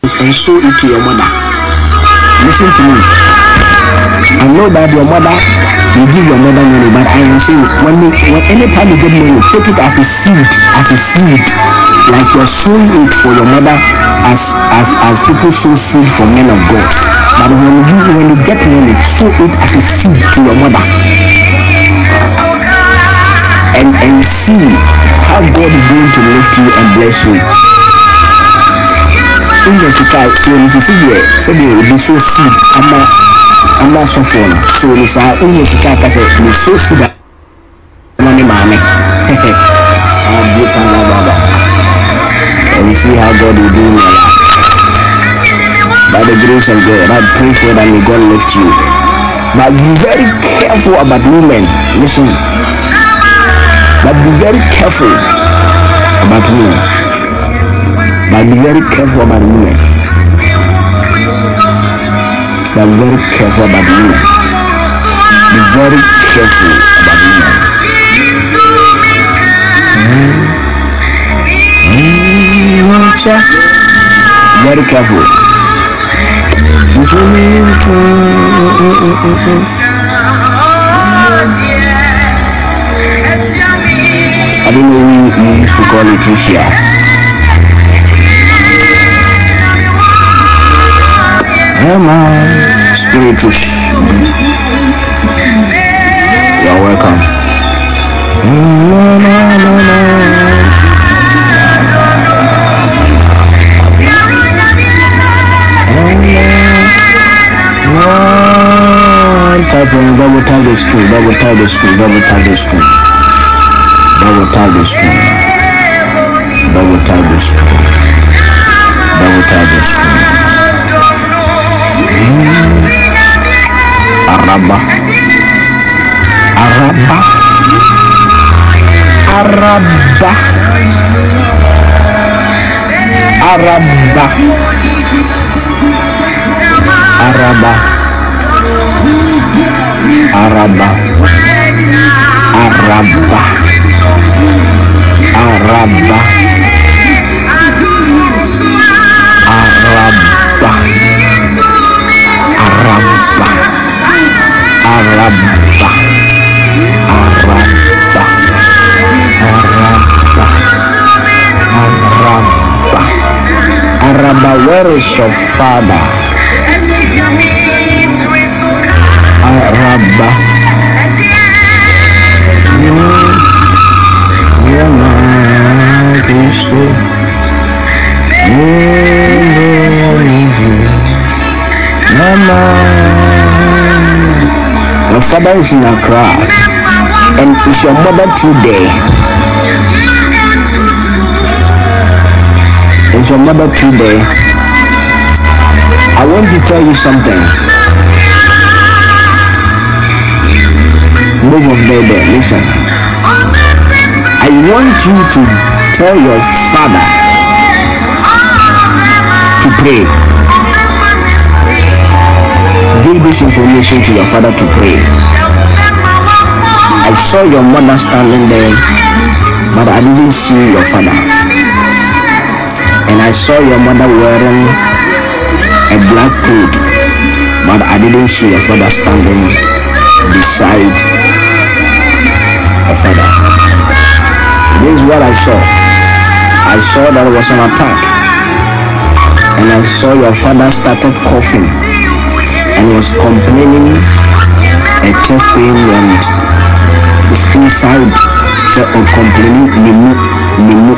and sow it to your mother. Listen to me. I know that your mother, you give your mother money, but I am saying when anytime you get money, take it as a seed, like you're sowing it for your mother, as people sow seed for men of God. But when you get money, sow it as a seed to your mother, and see how God is going to lift you and bless you. In the sky, so you see there, say there will be so seed. I'm not so phone. So it's in the sky, I say, you so seed. Money, mommy. And see how God will do in your life. By the grace of God, I pray for that may God lift you. But be very careful about women. Listen. But be very careful about women. But be very careful about women. But be very careful about women. Be very careful about women. Very careful. I don't know who we used to call it Asia. Spiritus. You're welcome. Type on double tap the screen, double tap the screen, double tap the screen, double tap the screen, double tap the screen, double tap the screen. Araba, Araba, Araba, Araba, Araba, Araba, Araba, Araba, Araba, Araba, Araba, Araba, Araba, Araba, where is your father? Araba, your father is in Accra, and is your mother today? Is your mother today? I want to tell you something. Move of there, listen. I want you to tell your father to pray. Give this information to your father to pray. I saw your mother standing there, but I didn't see your father. And I saw your mother wearing a black coat, but I didn't see your father standing beside your father. This is what I saw. I saw that there was an attack, and I saw your father started coughing and was complaining a chest pain, and it's inside. So complaining mimu.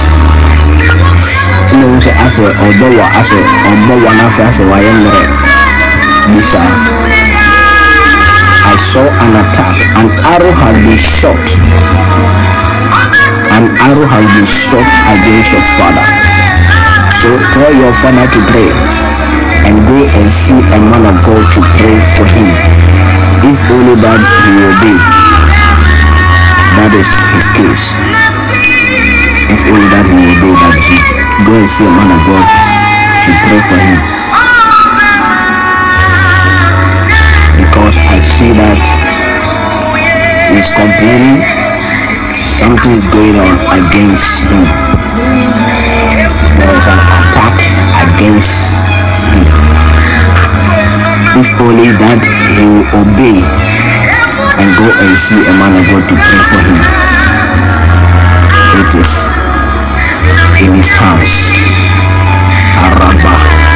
You know, say as a obo one after as a wayemre. Lisa, I saw an attack. An arrow has been shot. An arrow has been shot against your father. So tell your father to pray and go and see a man of God to pray for him. If only that he will be. That is his case. If only that he will be, that he go and see a man of God to pray for him. Because I see that he's complaining, something is going on against him. There is an attack against him. If only that he will obey and go and see a man of God to pray for him. It is in his hands. Araba.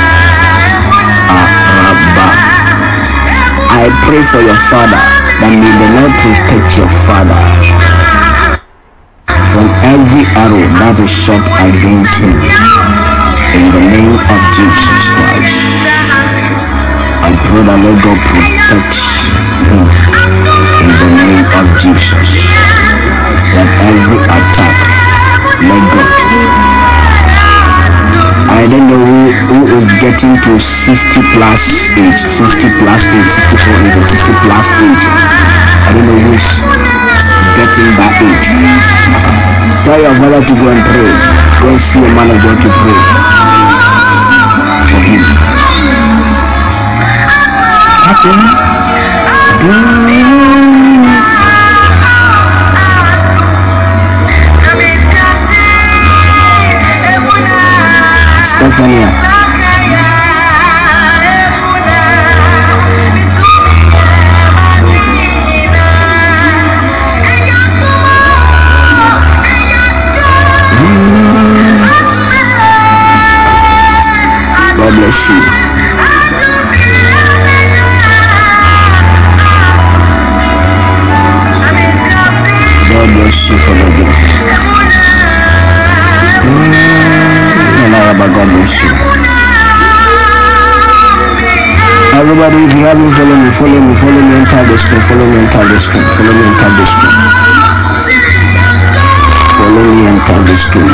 I pray for your father, that may the Lord protect your father from every arrow that is shot against him. In the name of Jesus Christ, I pray that let God protect him. In the name of Jesus, that every attack, let God. I don't know who is getting to 60 plus age, 60 plus age, 64 age, or 60 plus age. I don't know who is getting that age. Tell your brother to go and pray. Go and see a man of God to pray for him. Stephanie. God bless you. God bless you for the gift. God bless you. Everybody, if you haven't followed me, follow me and tap the screen, follow me and tap the screen, follow me and tap the screen. Follow me and tap the screen.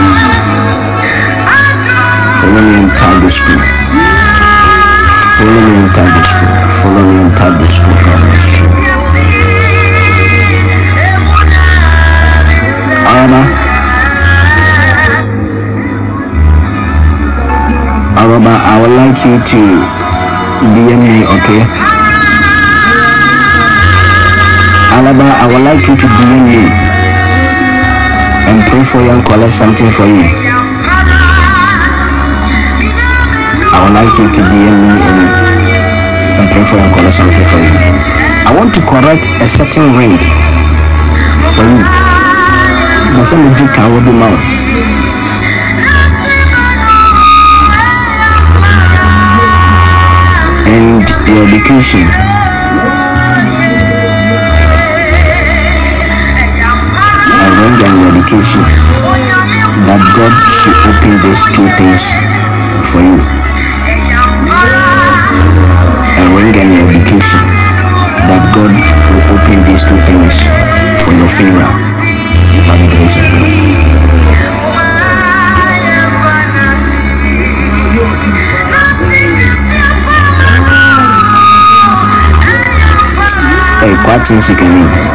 Follow me and tap the screen. Follow me and tap the screen. Follow me and tap the screen. God bless you. Araba, I would like you to DM me, okay? Alaba, I would like you to DM me and pray for you and collect something for you. I would like you to DM me and pray for you and collect something for you. I want to correct a certain ring for you. The same magic can will be mine. And your education. A ring and your education. That God should open these two things for you. A ring and your education. That God will open these two things for your favor. By the grace of God. Hey, quite insignificant.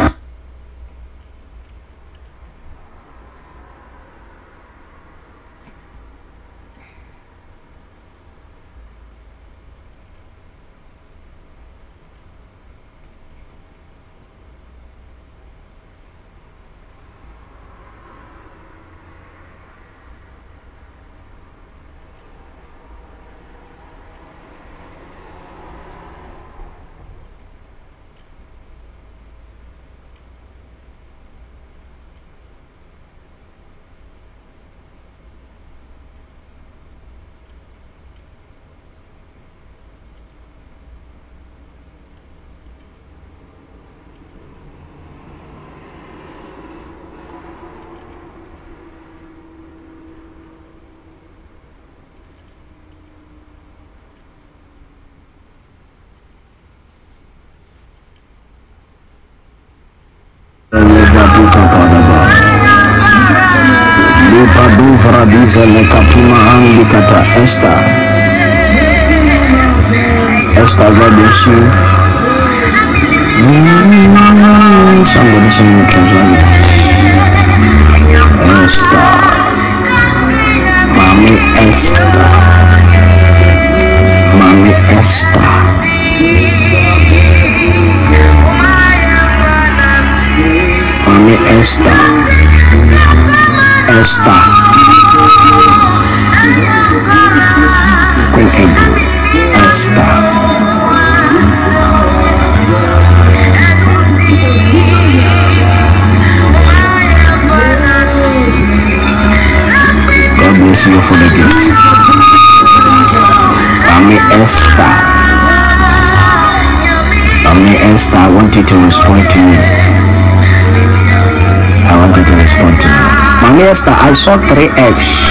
Lipaduvra dizele katuma andikata Esther. Esther, God bless you. Somebody send me translate. Esther. Mommy Esther. Mommy Esther. Mommy Esther. Esther. Esther. Mommy Esther, I want you to respond to me. I want you to respond to me. Mommy Esther, I saw 3 eggs.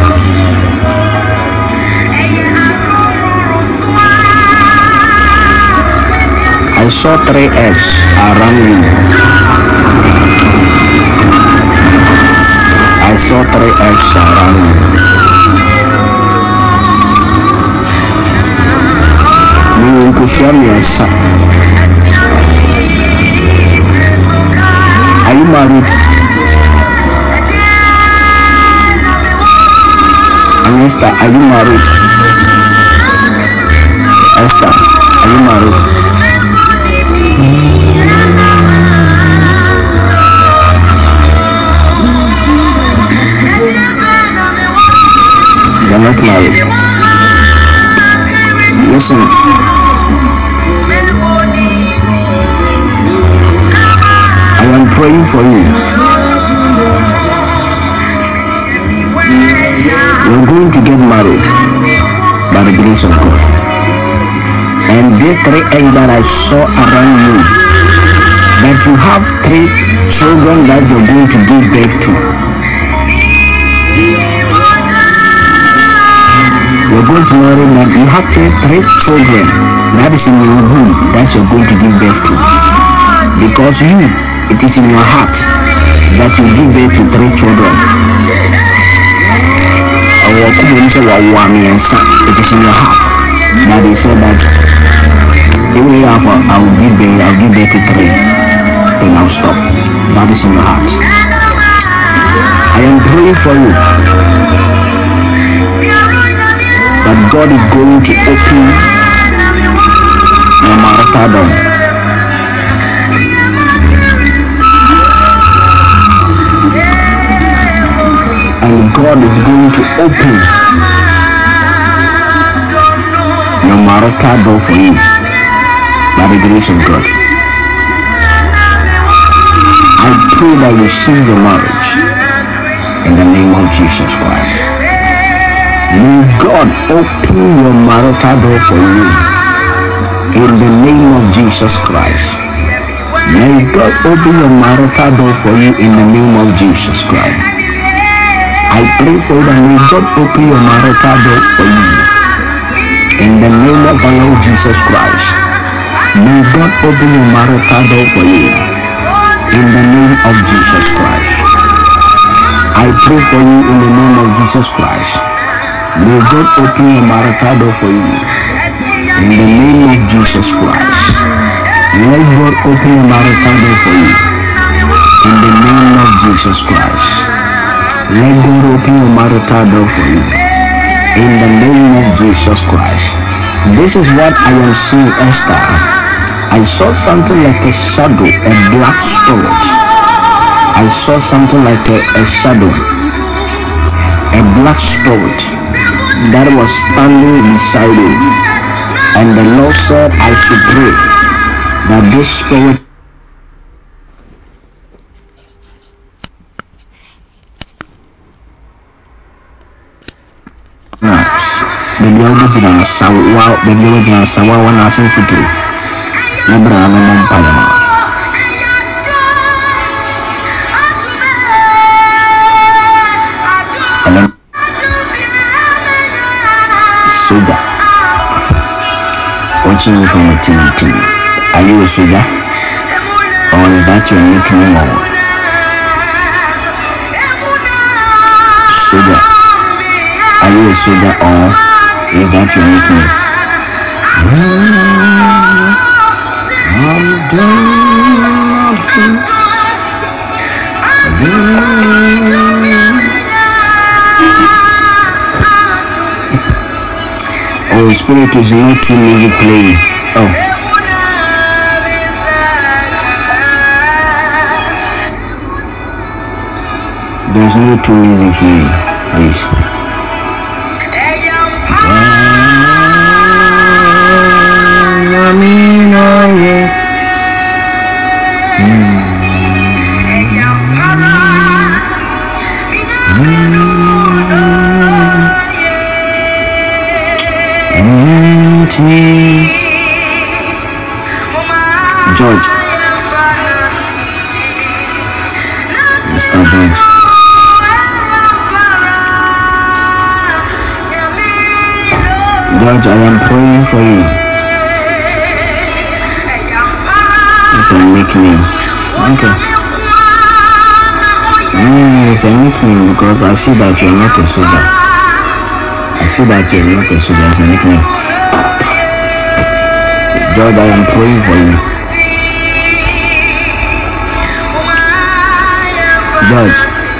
I saw 3 eggs around you. I saw 3 eggs around you. You could show me a son. Are you married? Esther, are you married? Esther, are you married? You're not married. Listen. I am praying for you. You're going to get married by the grace of God. And these 3 eggs that I saw around you, that you have 3 children that you're going to give birth to. You're going to marry, but you have 3 children that is in your womb that you're going to give birth to. Because it is in your heart that you give birth to 3 children. It is in your heart that you say that even if I'll give birth to 3, then I'll stop. That is in your heart. I am praying for you that God is going to open your marital door. And God is going to open your marital door for you by the grace of God. I pray that you receive your marriage in the name of Jesus Christ. May God open your marital door for you in the name of Jesus Christ. May God open your marital door for you in the name of Jesus Christ. I pray for you that may God open your marital door for you in the name of our Lord Jesus Christ. May God open your marital door for you in the name of Jesus Christ. I pray for you in the name of Jesus Christ. May God open your marital door for you in the name of Jesus Christ. Let God open your marital door for you in the name of Jesus Christ. Let God open your marital door for you in the name of Jesus Christ. This is what I am seeing, Esther. I saw something like a shadow, a black spirit. I saw something like a shadow, a black spirit that was standing beside you. And the Lord said, I should pray that this spirit baby original sawa baby original sawa wana asen futuro nebra no mpayama soldier watching you from the TV. Are you a soldier or is that your nickname or what? Soldier, are you a soldier or is that your nickname? Oh, spirit is not true music playing. Oh. There's no true music playing, please. anointing. George. Mr. George. George, I am praying for you. It's a nickname. Okay. It's a nickname because I see that you're not a soldier. I see that you're not a soldier. It's a nickname. George, I am praying for you. George,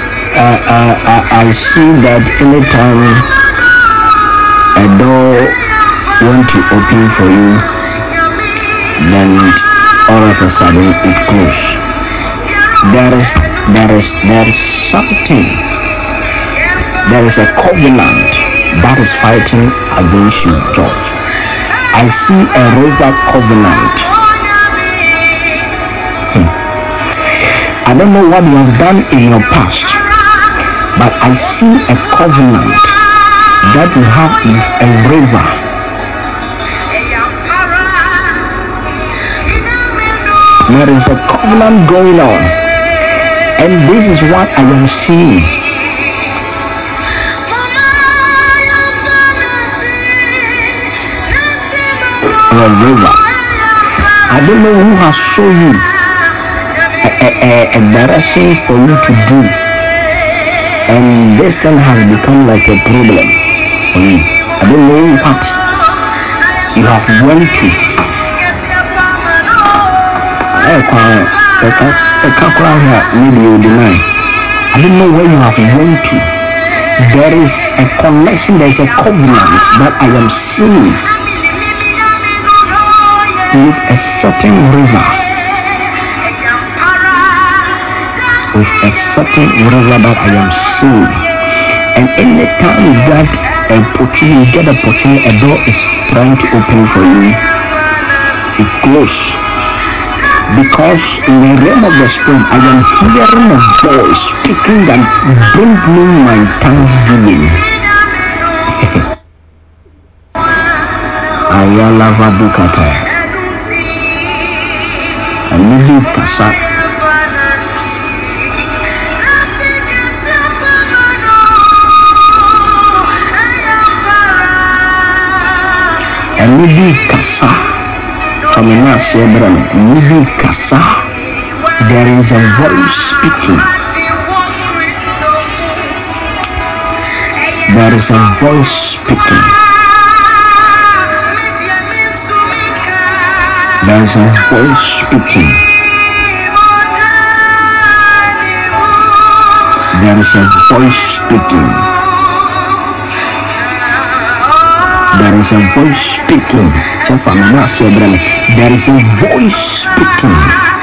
I see that anytime a door want to open for you, then all of a sudden it closes. There is something. There is a covenant that is fighting against you, George. I see a river covenant. I don't know what you have done in your past, but I see a covenant that you have with a river. There is a covenant going on, and this is what I am seeing. A river. I don't know who has shown you a direction for you to do, and this thing has become like a problem for you. I don't know what you have went to. Maybe you deny. I don't know where you have went to. There is a connection, there is a covenant that I am seeing with a certain river. With a certain river that I am seeing. And anytime you get an opportunity, a door is trying to open for you, it closes. Because in the realm of the spirit, I am hearing a voice speaking that bring me my thanksgiving. Ayala vadukata. Anibi kasa. Anibi kasa. From a Anibi kasa. There is a voice speaking. There is a voice speaking. There is a voice speaking. There is a voice speaking. There is a voice speaking. There is a voice speaking.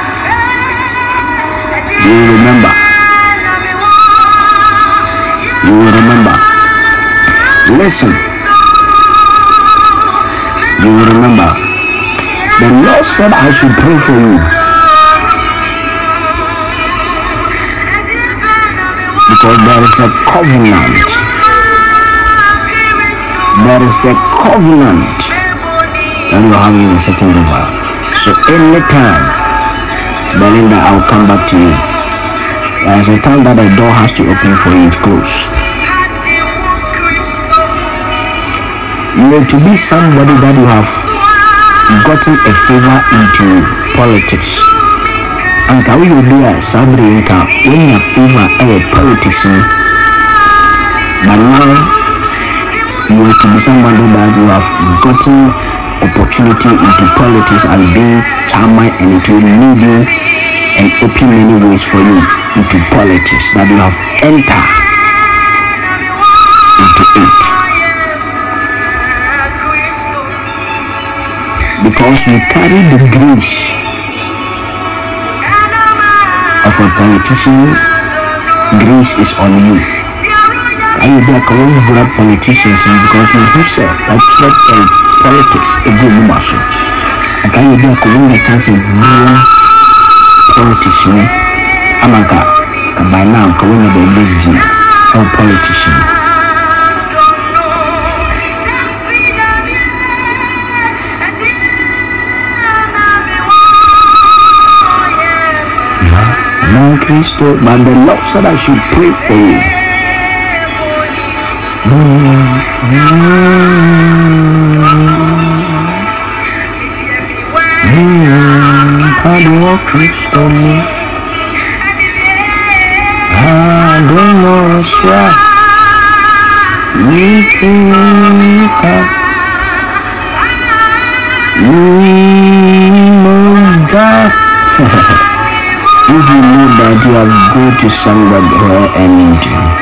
You will remember. You will remember. Listen. You will remember. The Lord said I should pray for you. Because there is a covenant. There is a covenant that you have in a certain river. So anytime, Belinda, I will come back to you. There is a time that the door has to open for you to close. You need to be somebody that you have gotten a favor into politics. And can we be a sabri in your favor in politics? But now you are to be somebody that you have gotten opportunity into politics and being chairman, and it will lead you and open many ways for you into politics that you have entered into it. Because you carry the grace of a politician, grace is on you. I will be a corrupt politician because my sister that threat and politics a good muscle. I can be a corrupt politician. Amaka, by now, corona the big or politician. Christo, but the Lord said I should pray for you. Pablo Christo, I don't know, if you know that you have go to somebody and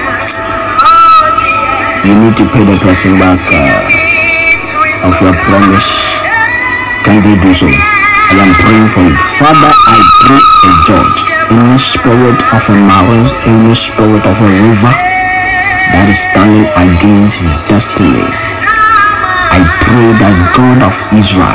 you need to pay the person back of your promise, can they do so? I am praying for you. Father, I pray a judge, any spirit of a marine, any spirit of a river that is standing against his destiny. I pray that God of Israel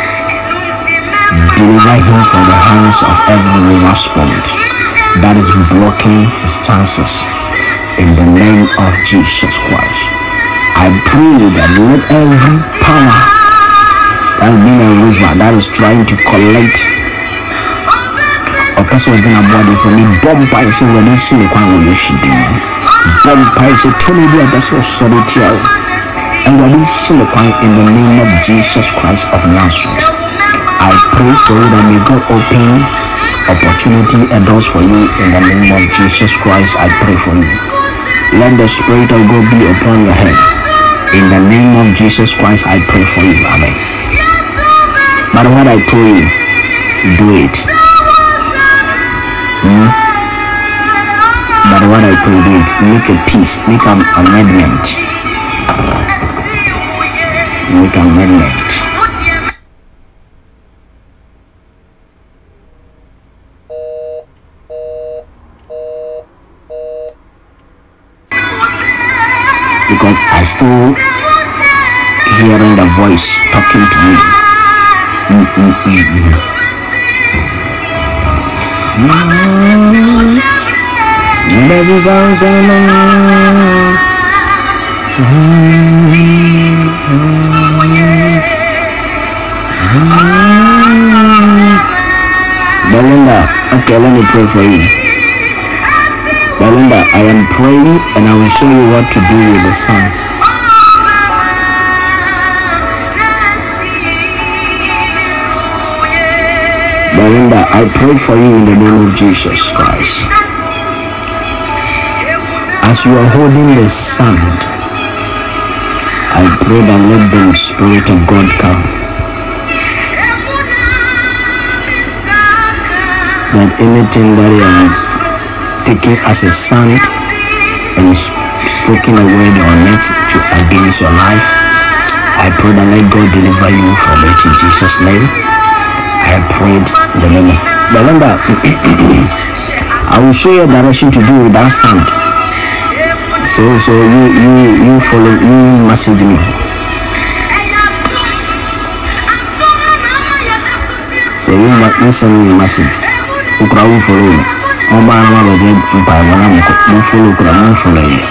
deliver him from the hands of every river spirit that is blocking his chances in the name of Jesus Christ. I pray that let every power that has been a river that is trying to collect a person within a body from me, bomb by say when they see the quan you should do. Bomb by say tell me the person was solitary. And when they see the quan in the name of Jesus Christ of Nazareth. I pray for you that may God open opportunity and doors for you in the name of Jesus Christ. I pray for you. Let the Spirit of God be upon your head. In the name of Jesus Christ, I pray for you. Amen. But what I told you, do it. But what I told you, make a peace, make an amendment. Make an amendment. Because I still hearing the voice talking to me. This is all Belinda, okay, let me pray for you. Belinda, I am praying and I will show you what to do with the sun. Belinda, I pray for you in the name of Jesus Christ. As you are holding the sand, I pray that let the Spirit of God come. That anything that is taken as a sand and spoken a word on it to against your life, I pray that let God deliver you from it in Jesus' name. I prayed the name. Remember, I will show you a direction to do with that sand. So you follow, you message me. So you send me a message. You can follow me. I'm you follow, you follow you.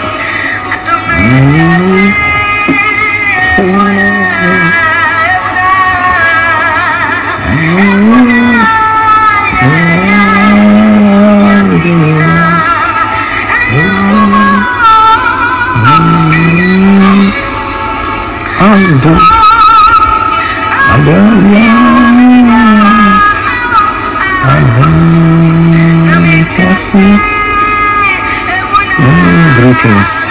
Greetings.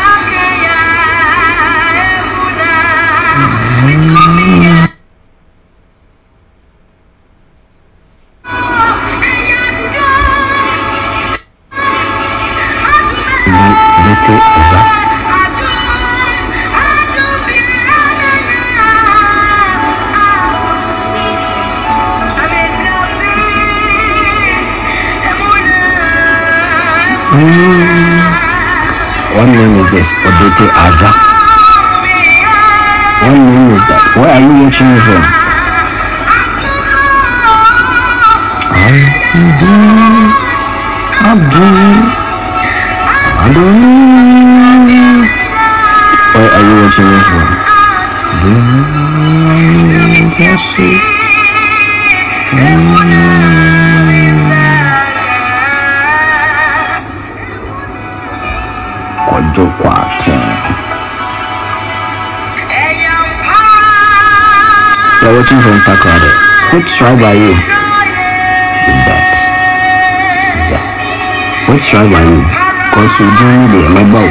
What name is this? Odete Aza. What name is that? Where are you watching me from? Where are you watching me from? Joquatin. You're watching from Takrade. Which tribe are you? That. Which tribe are you? Because you join me there, my bow.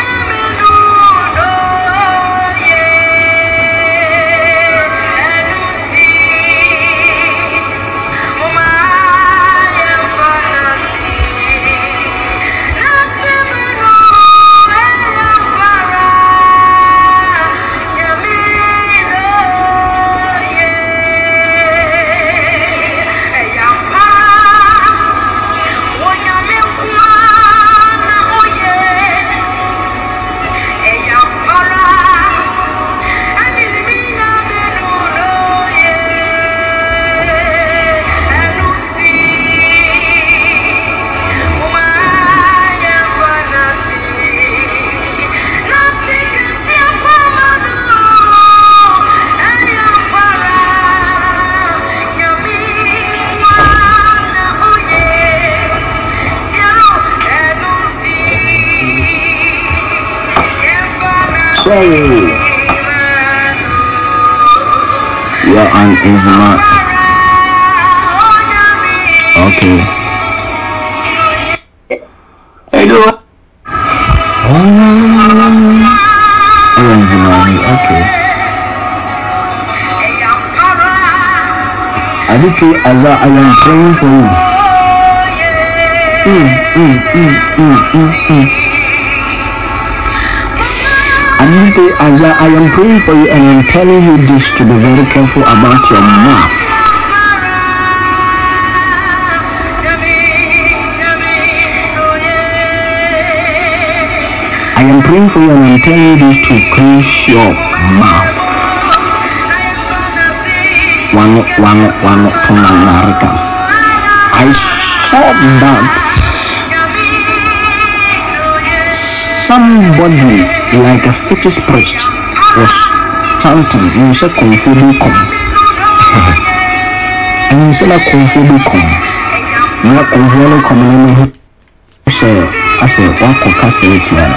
So, you're on Izma. Okay. Hello. Oh, Izma. Okay. Aditi, as I am praying for you. Aditi, as I am praying for you and I'm telling you this to be very careful about your mouth. I am praying for you and I'm telling you this to cleanse your mouth. One Tonanarika. I saw that somebody like a fetish priest was chanting. You say Kung Fu Dukum. And you say that Kung Fu Dukum. Not Kung Fu Dukum. Say, I say, what could Cassidian?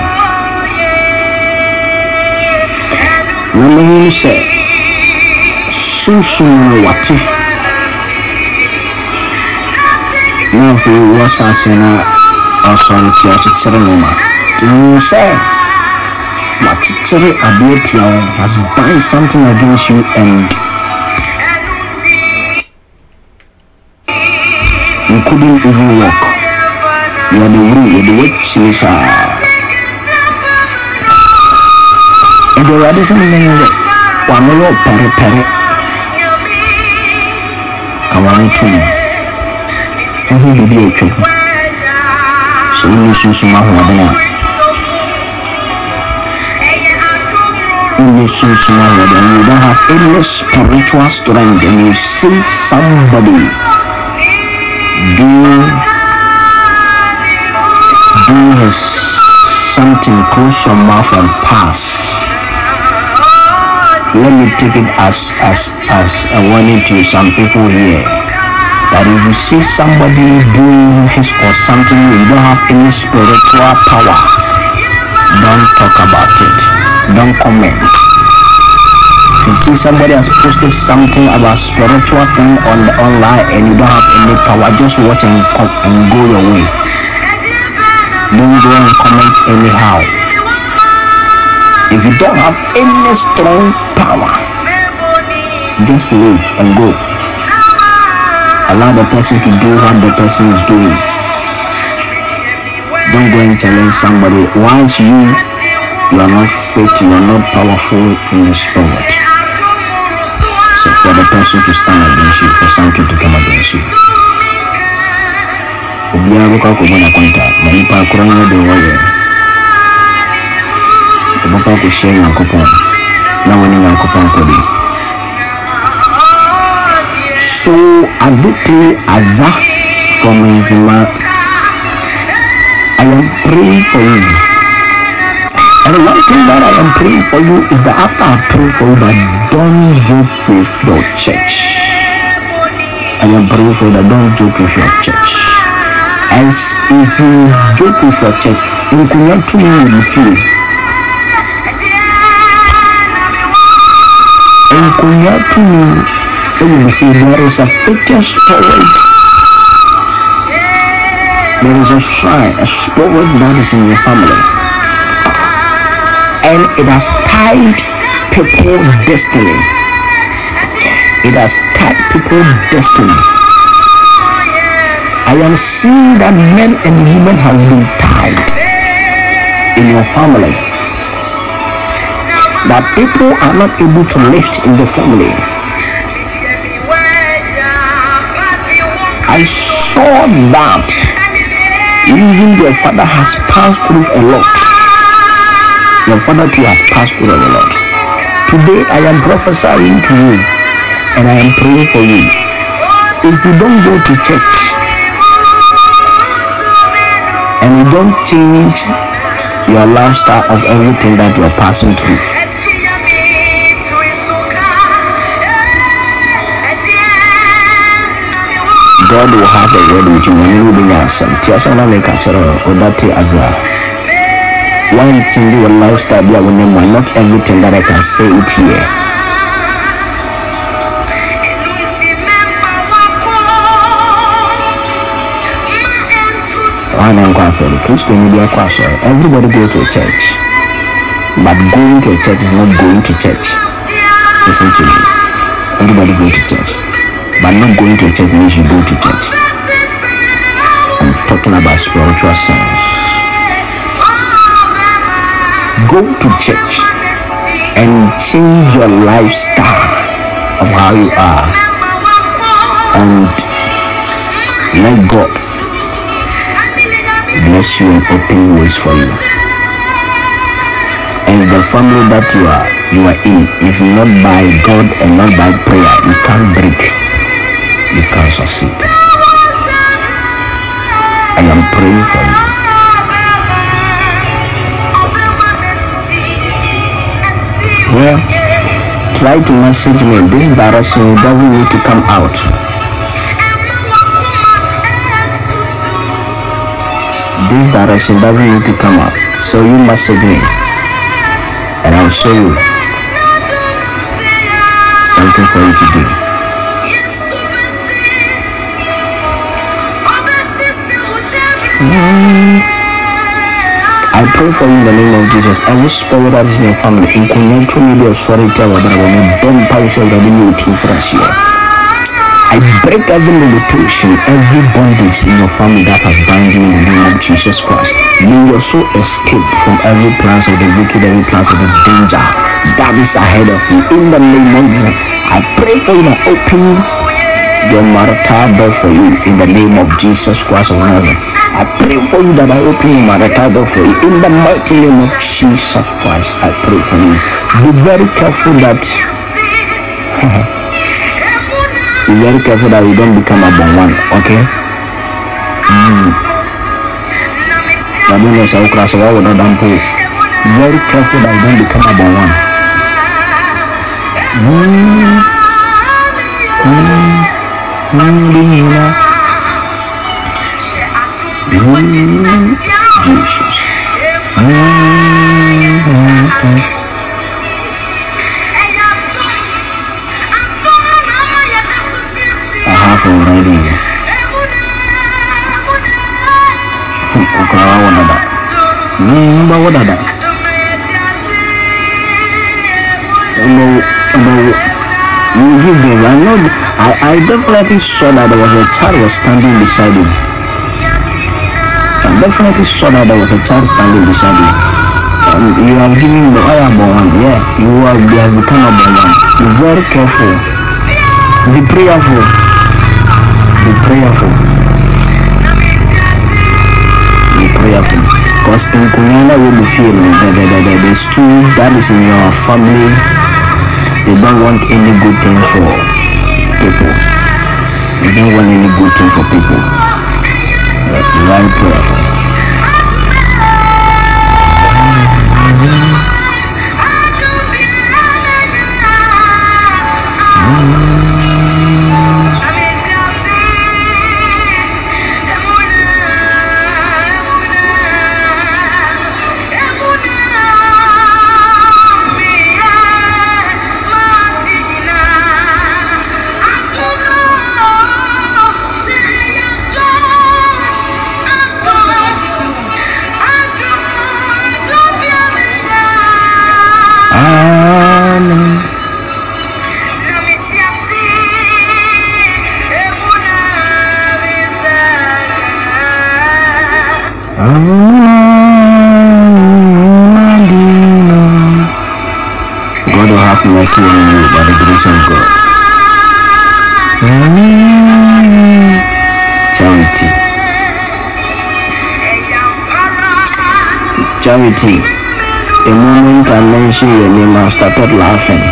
Number one say, Susu Wati. Now for you, what's asking also on the ceremony. You say, what teacher has bind something against you and you couldn't even walk. You are the room, you are the witches. And there are something one more pere. Come on to me. Who will be okay? So you listen to my home. You don't have any spiritual strength and you see somebody do his something, close your mouth and pass. Let me take it as a warning to some people here that if you see somebody doing his or something you don't have any spiritual power, don't talk about it, don't comment. You see somebody has posted something about spiritual thing on the online and you don't have any power, just watch and go your way. Don't go and comment anyhow. If you don't have any strong power, just leave and go. Allow the person to do what the person is doing. Don't go and challenge somebody. Once you are not fit, you are not powerful in the spirit. So for the person to stand against you, for something to come against you. So Aditi Aza from Izima, I am praying for you. And one thing that I am praying for you is that after I pray for you, that don't joke with your church. I am praying for you that don't joke with your church. As if you joke with your church, in Kunyatu will feel. In Kunyatu will feel there is a fetish spirit. There is a shrine, a spirit that is in your family. And it has tied people's destiny. It has tied people's destiny. I am seeing that men and women have been tied in your family. That people are not able to lift in the family. I saw that even your father has passed through a lot. Your father too has passed through a lot. Today I am prophesying to you and I am praying for you. If you don't go to church and you don't change your lifestyle of everything that you are passing through, God will have a word with you. You will be answered. Tiasana make a chero or that azar. One thing your lifestyle be a woman, not everything that I can say it here. Everybody go to a church, but going to a church is not going to church. Listen to me. Everybody go to church, but not going to a church means you go to church. I'm talking about spiritual sense. Go to church and change your lifestyle of how you are, and let God bless you and open ways for you. And the family that you are in, if not by God and not by prayer, you can't break, you can't succeed. I am praying for you. Well, try to message me. This direction doesn't need to come out. This direction doesn't need to come out. So you message me and I'll show you something for you to do. I pray for you in the name of Jesus. Every spirit that is in your family, in connection with your storyteller, but I want to don't pay yourself that you will for us here. I break every limitation, every bondage in your family that has bound you in the name of Jesus Christ. May your soul escape from every plans of the wicked, every plans of the danger that is ahead of you. In the name of Jesus, I pray for you and open your marital door for you in the name of Jesus Christ of Nazareth. I pray for you that I open your marital door for you in the mighty name of Jesus Christ. I pray for you. Be very careful that be very careful that you don't become a born one, okay? Very careful that you don't become a born one. Jesus. I have already. You give them. I definitely saw that there was a child was standing beside you. I definitely saw that there was a child standing beside you. You have given the one. Yeah, you have become a one. Be very careful. Be prayerful. Be prayerful. Be prayerful. Because in Kunyana will be feeling the stool that is in your family, they don't want any good thing for people. They don't want any good thing for people. But be very prayerful. God will have mercy on you by the grace of God. Charity. Charity. The moment I mention your name, I started laughing.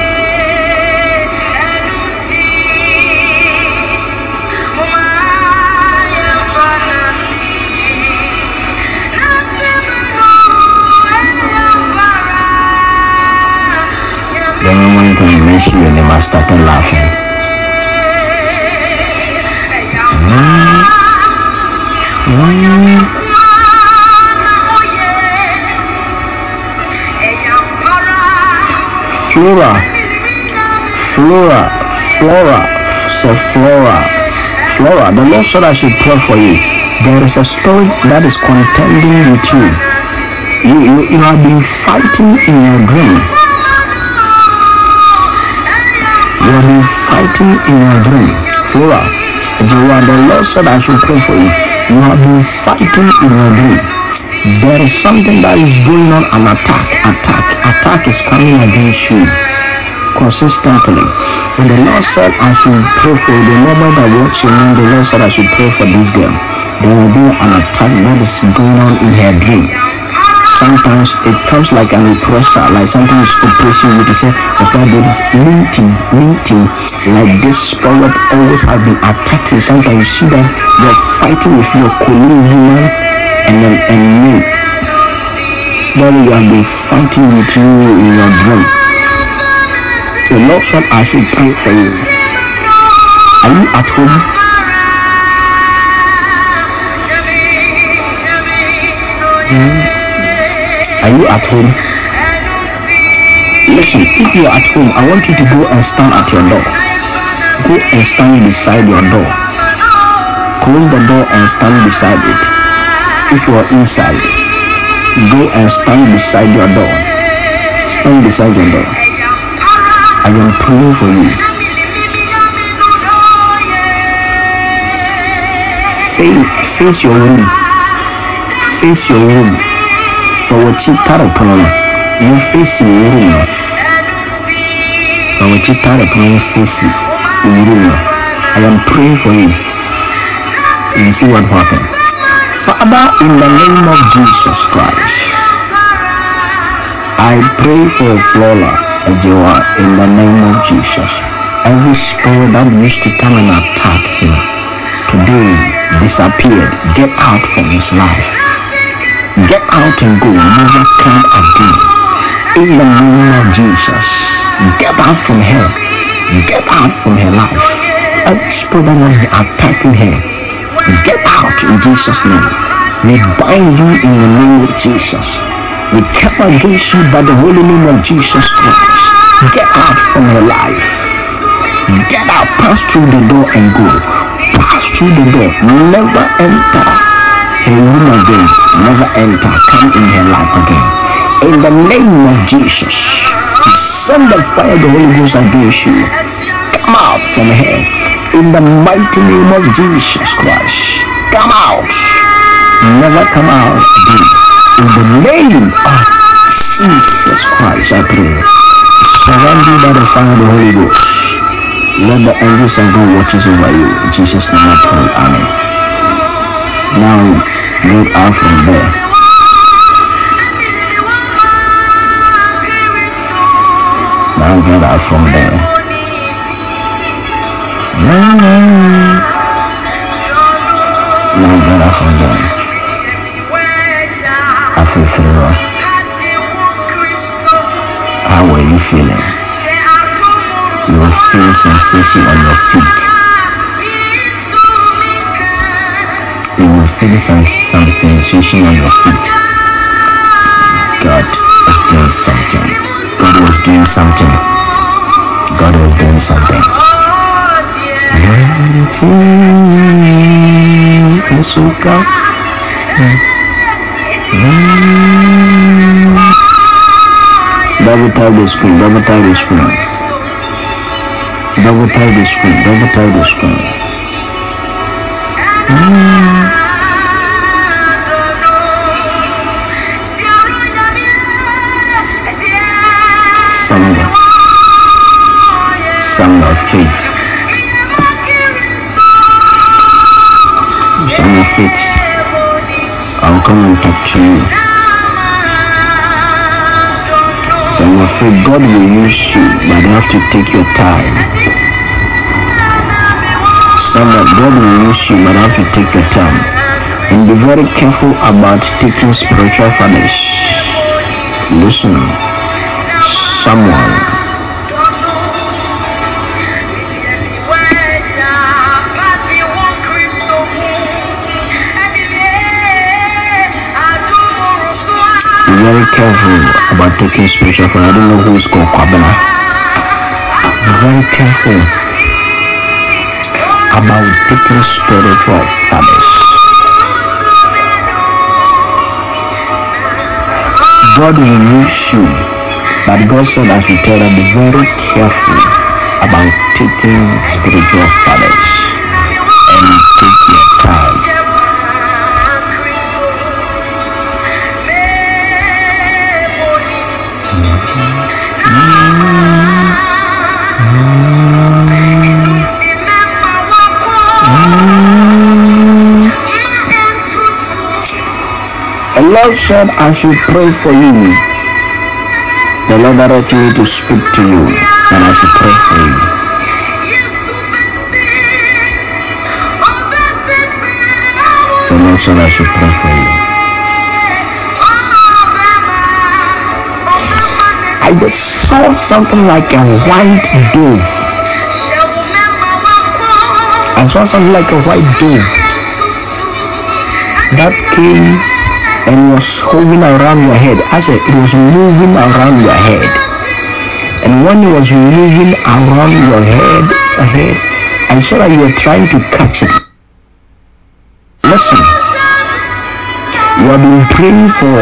The moment I mention your name, I started laughing. Flora. The Lord said I should pray for you. There is a spirit that is contending with you. You have been fighting in your dream. You have been fighting in your dream. Flora, the Lord said I should pray for you. You have been fighting in your dream. There is something that is going on, an attack is coming against you consistently. And the Lord said I should pray for you. The moment I watch you, the Lord said I should pray for this girl. There will be an attack that is going on in her dream. Sometimes it comes like an oppressor, like something is oppressing you to say, that's why there is minting, like this spirit always have been attacking. Sometimes you see that you're fighting with your colleague woman and me. Then you have been fighting with you in your dream. The Lord said I should pray for you. Are you at home? Are you at home? Listen, if you are at home, I want you to go and stand at your door. Go and stand beside your door. Close the door and stand beside it. If you are inside, go and stand beside your door. Stand beside your door. I am praying for you. Face your room. Face your room. For what you thought upon you face your room. For what you thought upon you face your room. I am praying for you. And see what happened. Father, in the name of Jesus Christ, I pray for Flora Ejewa in the name of Jesus. Every spirit that used to come and attack him today disappeared. Get out from his life. Get out and go. Never come again. In the name of Jesus. Get out from her. Get out from her life. Every spirit that was attacking her, get out in Jesus' name. We bind you in the name of Jesus. We come against you by the holy name of Jesus Christ. Get out from her life. Get out. Pass through the door and go. Pass through the door. Never enter her room again. Never enter. Come in her life again. In the name of Jesus. Send the fire of the Holy Ghost against you. Come out from her. In the mighty name of Jesus Christ. Come out. Never come out again. In the name of Jesus Christ, I pray. Surround you by the fire of the Holy Ghost. Let the angels of God watches over you. In Jesus' name I pray. Amen. Now, get out from there. Now get out from there. Now get out from there. I feel favor. How are you feeling? You will feel sensation on your feet. You will feel some sensation on your feet. God is doing something. God was doing something. God was doing something. Double tap the screen. Double tap the screen. Double tap the screen. Double tap the screen. Samuel, faith. Samuel, faith. I'll come and talk to you. Samuel, faith. God will use you, but you have to take your time. Samuel, God will use you, but you have to take your time. And be very careful about taking spiritual fathers. Listen, someone. Be very careful about taking spiritual fathers. I don't know who is called Kwabena. Be very careful about taking spiritual fathers. God will use you, but God said I should tell them, be very careful about taking spiritual fathers and take your time. The Lord said I should pray for you. The Lord directed me to speak to you, and I should pray for you. The Lord said I should pray for you. I just saw something like a white dove. I saw something like a white dove that came and was hovering around your head. I said it was moving around your head. And when it was moving around your head, I saw that you were trying to catch it. Listen, you have been praying for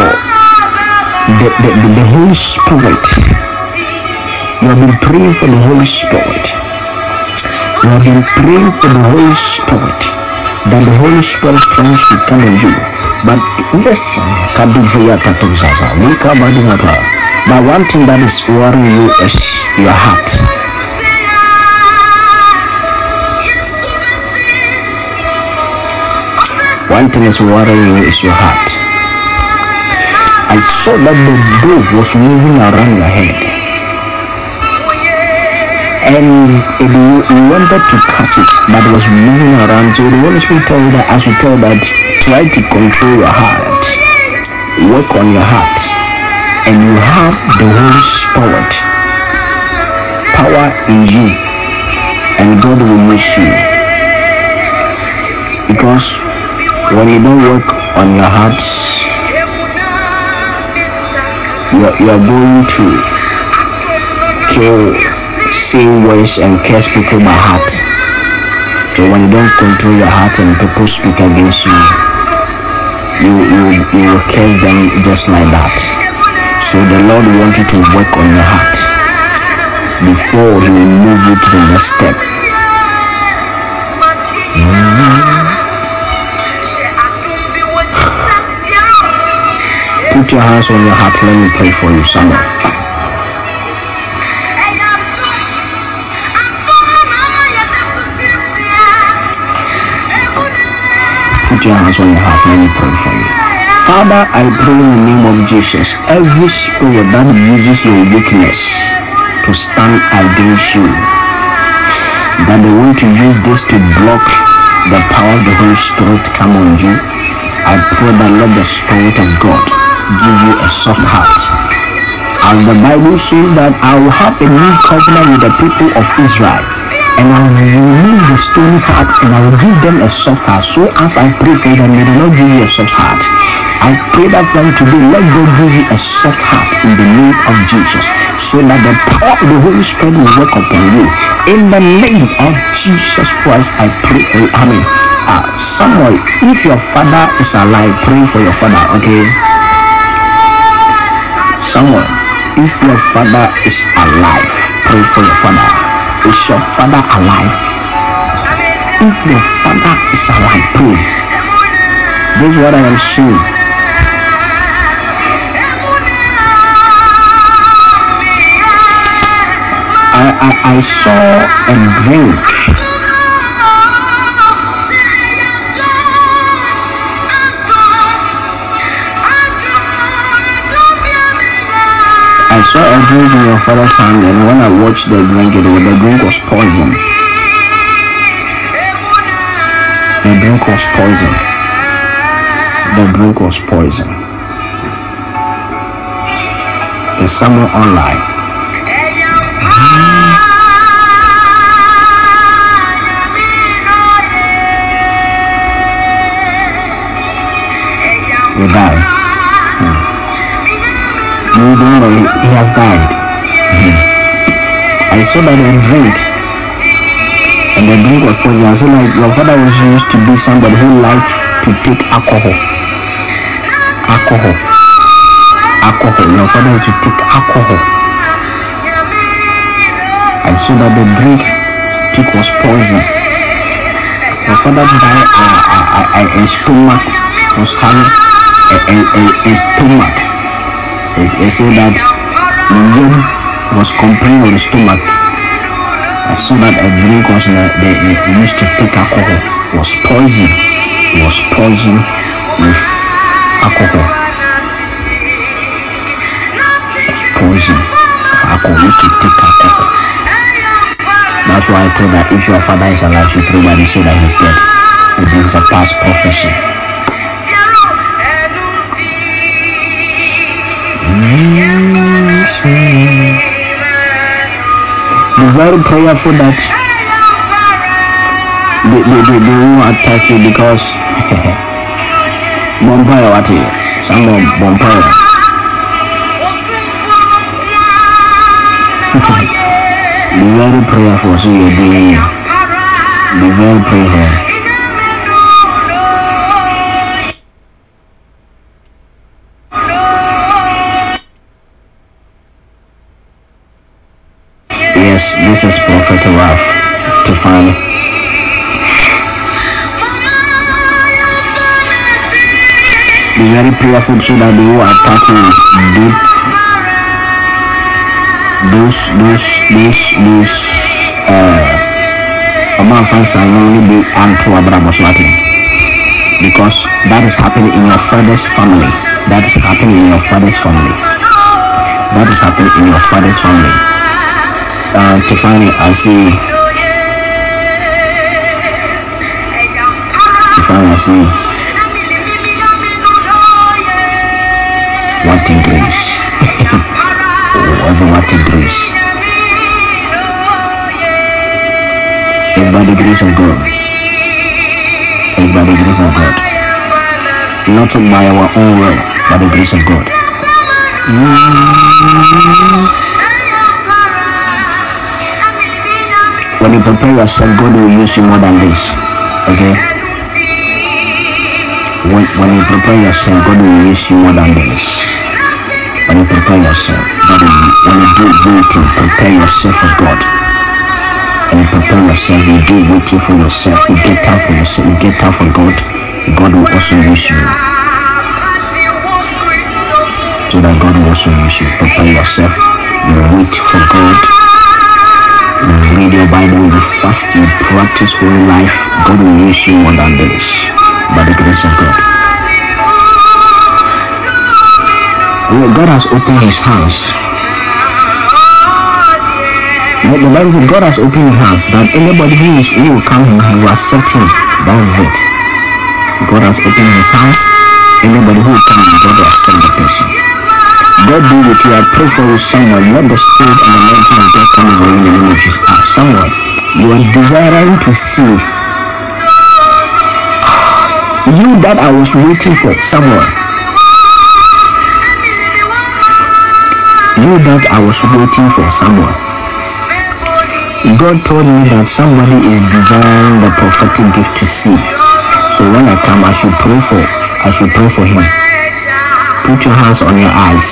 the Holy Spirit. You have been praying for the Holy Spirit. You have been praying for the Holy Spirit, that the Holy Spirit strength should come on you. But listen, but one thing that is worrying you is your heart. One thing is worrying you is your heart. I saw that the dove was moving around your head, and you wanted to catch it, but it was moving around. So the Holy Spirit told you that I should tell that try to control your heart, work on your heart, and you have the Holy Spirit power in you, and God will use you. Because when you don't work on your heart, you are going to kill, say words, and curse people by heart. So when you don't control your heart and people speak against you, you will curse them just like that. So the Lord wants you to work on your heart before He will move you to the next step. Put your hands on your heart. Let me pray for you, someone. Put your hands on your heart. Let me pray for you. Father, I pray in the name of Jesus. Every spirit that uses your weakness to stand against you, that they want to use this to block the power of the Holy Spirit come on you, I pray that let the Spirit of God give you a soft heart. And the Bible says that I will have a new covenant with the people of Israel, and I will remove the stony heart, and I will give them a soft heart. So as I pray for them, may the Lord give you a soft heart. I pray that from today, let God give you a soft heart in the name of Jesus, so that the power of the Holy Spirit will work upon you. In the name of Jesus Christ, I pray for you. Amen. Samuel, if your father is alive, pray for your father, okay? Samuel, if your father is alive, pray for your father. Is your father alive? If your father is alive, pray. This is what I am seeing. I I saw a drink. I saw a drink in your father's hand, and when I watched the drink, the drink was poison. The drink was poison. The drink was poison. It's somewhere online. He died. You don't know he has died. I saw that the drink, and the drink was poison. I said, like, your father was used to be somebody who liked to take alcohol. Your father used to take alcohol. I saw that the drink took was poison. Your father died. A stomach was having a stomach. They say that the womb was complaining on the stomach. I saw that a drink was they used to take alcohol. It was poison. It was poison with alcohol. It was poison of alcohol. Used to take alcohol. That's why I told that if your father is alive, you pray when you say that he's dead. This is a past prophecy. Be very prayerful that they won't attack you, because bonfire what here? Some bonfire. Be very prayerful, so you're doing. Be very prayerful. Yes, this is Prophet Raf Tiffany. Be very prayerful so that they will attack you. Because that is happening in your father's family. That is happening in your father's family. That is happening in your father's family. Tiffany, I see. Tiffany, I see. What a grace. What a grace. It's by the grace of God. It's by the grace of God. Not by our own will, by the grace of God. When you prepare yourself, God will use you more than this. Okay? When you prepare yourself, God will use you more than this. When you prepare yourself, when you do waiting, prepare yourself for God. When you prepare yourself, you do waiting for yourself, you get time for yourself, you get time for God, God will also use you. So that God will also use you. Prepare yourself, you wait for God. You read your Bible, you fast, you practice holy life. God will use you more than this, by the grace of God. God has opened his hands. The Bible says God has opened his hands, that anybody who will come here, he will accept him. That is it. God has opened his hands. Anybody who will come, God will accept the person. God be with you. I pray for you, someone. Let the spirit and the anointing of God come over you in the name of Jesus. Someone, you are desiring to see you that I was waiting for. Someone, you that I was waiting for. Someone, God told me that somebody is desiring the prophetic gift to see. So when I come, I should pray for him. Put your hands on your eyes.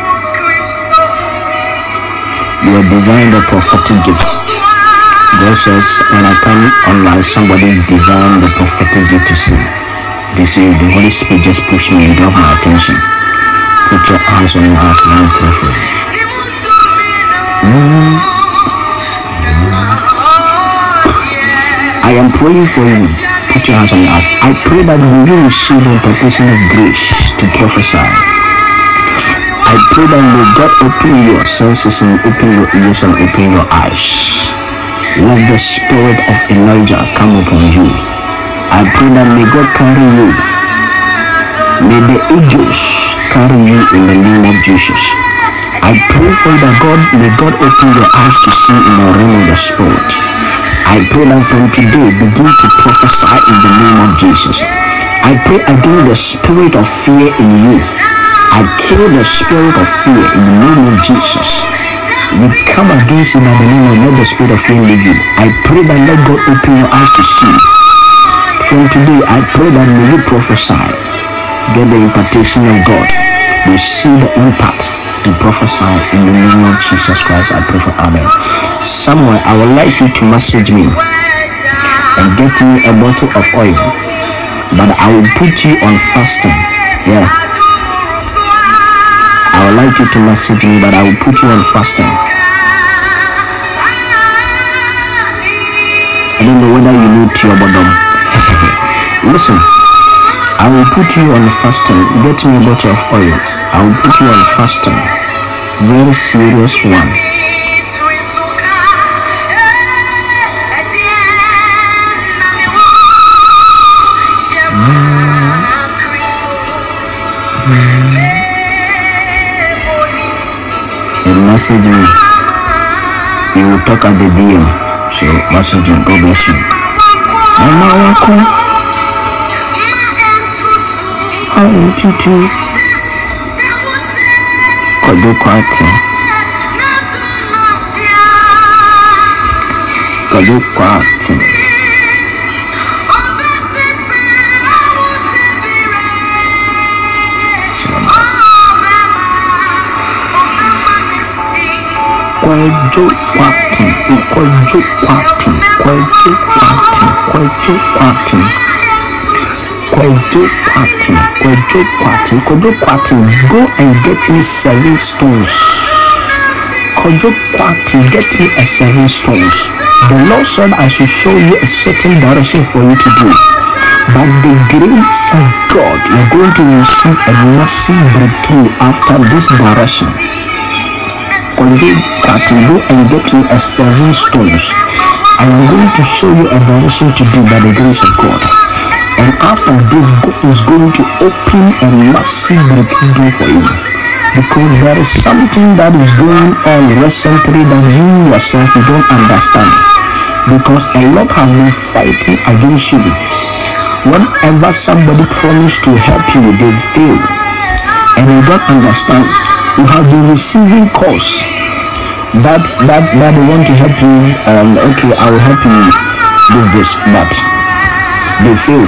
You are desiring the prophetic gift. God says, when I come online, somebody is desiring the prophetic gift to see. They say the Holy Spirit just pushed me and got my attention. Put your hands on your eyes and let me pray for you. I am praying for you. Put your hands on your eyes. I pray that may you receive the impartation of grace to prophesy. I pray that may God open your senses and open your ears and open your eyes. Let the spirit of Elijah come upon you. I pray that may God carry you. May the angels carry you in the name of Jesus. I pray for that may God open your eyes to see in the realm of the spirit. I pray that from today begin to prophesy in the name of Jesus. I pray against the spirit of fear in you. I kill the spirit of fear in the name of Jesus. We come against it by the name of let the spirit of fear leave you. I pray that let God open your eyes to see. From today, I pray that may you prophesy. Get the impartation of God. Receive the impact to prophesy in the name of Jesus Christ. I pray for amen. Somewhere, I would like you to message me and get me a bottle of oil. But I will put you on fasting. Yeah. I would like you to message me, but I will put you on fasting. I don't know whether you need to your bottom. Listen, I will put you on fasting. Get me a bottle of oil. I will put you on fasting. Very serious one. And message me. You will talk at the DM. So message me. God bless you. Mama wako. How you do? Kodo kwati. Kodo kwati. Kwajo kwati. Kwajo kwati. Kwajo kwati. Kwajo kwati. Kwajo kwati. Kwajo kwati. Kwajo kwati. Go and get me 7 stones. Kwajo kwati. Get me a 7 stones. The Lord said I should show you a certain direction for you to do. By the grace of God, you're going to receive a massive breakthrough after this direction. Kwajo kwati. Go and get me a 7 stones. I am going to show you a direction to do by the grace of God. And after this, God is going to open a massive breakthrough for you. Because there is something that is going on recently that you yourself don't understand. Because a lot have been fighting against you. Whenever somebody promised to help you, they fail. And you don't understand. You have been receiving calls that they want to help you. Okay, I will help you this, but they fail.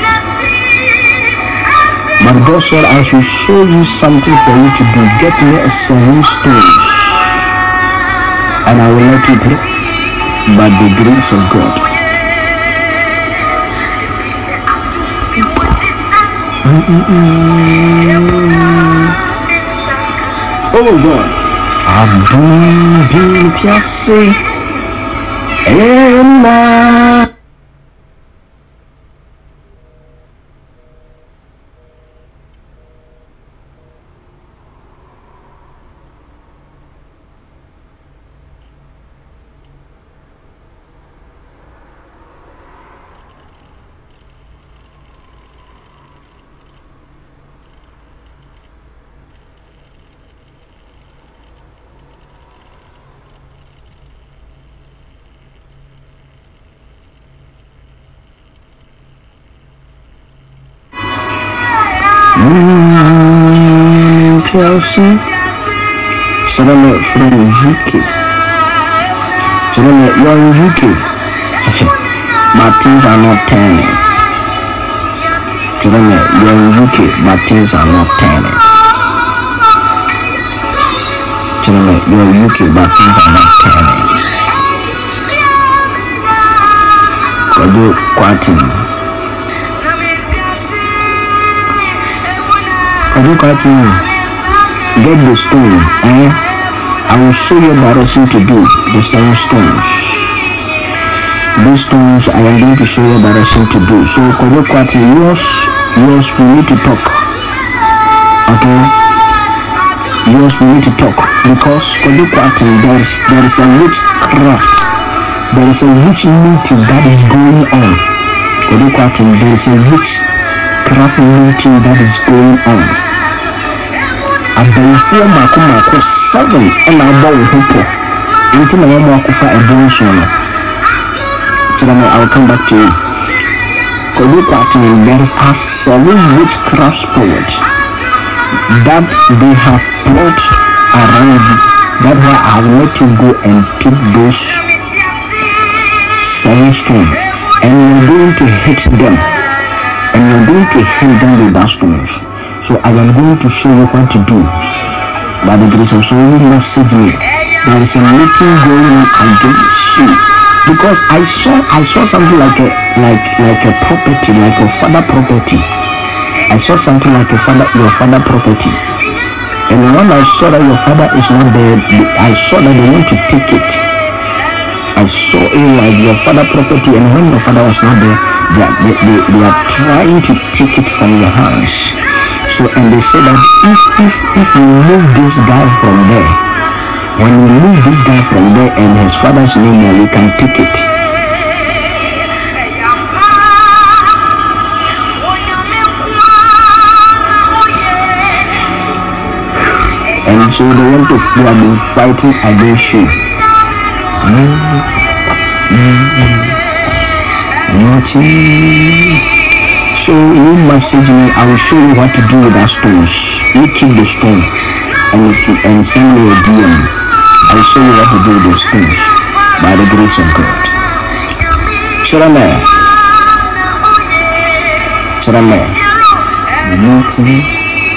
But God said I should show you something for you to do. Get me a 7 stones. And I will let you pray. By the grace of God. Oh God. Abdul Bintiasi. Emma. Chelsea. Salama from UK. Salama, you are in UK. But things are not turning. Salama, you are in UK, but things are not turning. Salama, you are in UK, but things are not turning. Kwajo kwati. Kwajo kwati. Get the stone, I will show you a direction to do the 7 stones. These stones I am going to show you direction to do. So Kojokwati, yours we need to talk. Okay? Yours we need to talk. Because Kojokwati, there is a witchcraft. There is a witch meeting that is going on. Kojokwati, there is a witchcraft meeting that is going on. Abenfo mako 7 and about hopo. Until my mom for a bonus. I will come back to you. There are 7 witchcraft spirits that they have brought around you. That's why I have let you go and take those 7 stones, and you're going to hit them, and you're going to hit them with that stones. So I am going to show you what to do. By the grace of God, you message me. There is a meeting going on against you. Because I saw something like a property, like your father property. I saw something like your father property. And when I saw that your father is not there, I saw that they want to take it. I saw it like your father property, and when your father was not there, they are trying to take it from your hands. So, and they say that if you move this guy from there, when we move this guy from there and his father's name, we can take it. And so they have been fighting against you. So you message me, I will show you what to do with that stones. You keep the stone and send me a DM. I'll show you what to do with those things by the grace of God. Chirame. Meeting.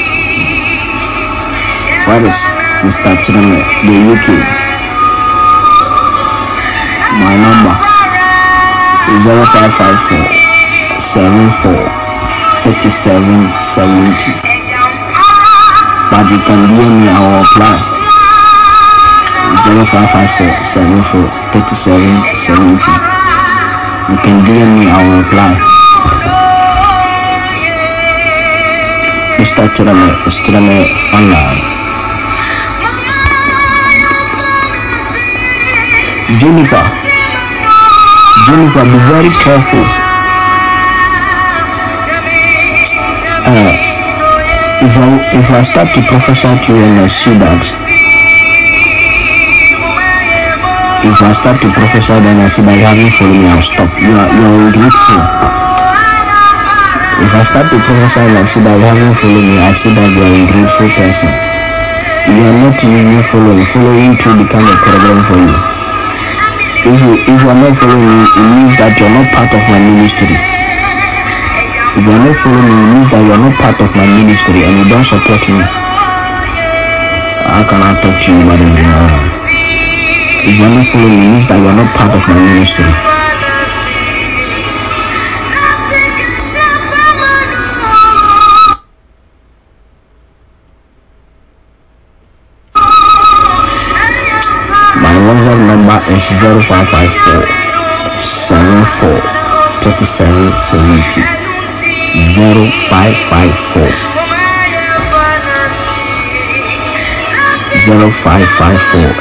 What is Mr. Chirame? The UK. My number is 0554 74 3770. But you can DM me, I will apply. 0554 74 3770. You can DM me, I will reply. Mr. Chirame online. Jennifer, be very careful. If I start to prophesy to you and I see that, if I start to prophesy then I see that you haven't followed me, I'll stop. You're ungrateful. If I start to prophesy and I see that you haven't followed me, I see that you are a ungrateful person. You are not even following to become a problem for you. If you are not following me, it means that you are not part of my ministry. If you are not following me, it means that you are not part of my ministry and you don't support me. How can I talk to you about it? If you are not following me, it means that you are not part of my ministry. My WhatsApp number is 0554 74 3770. 0554 74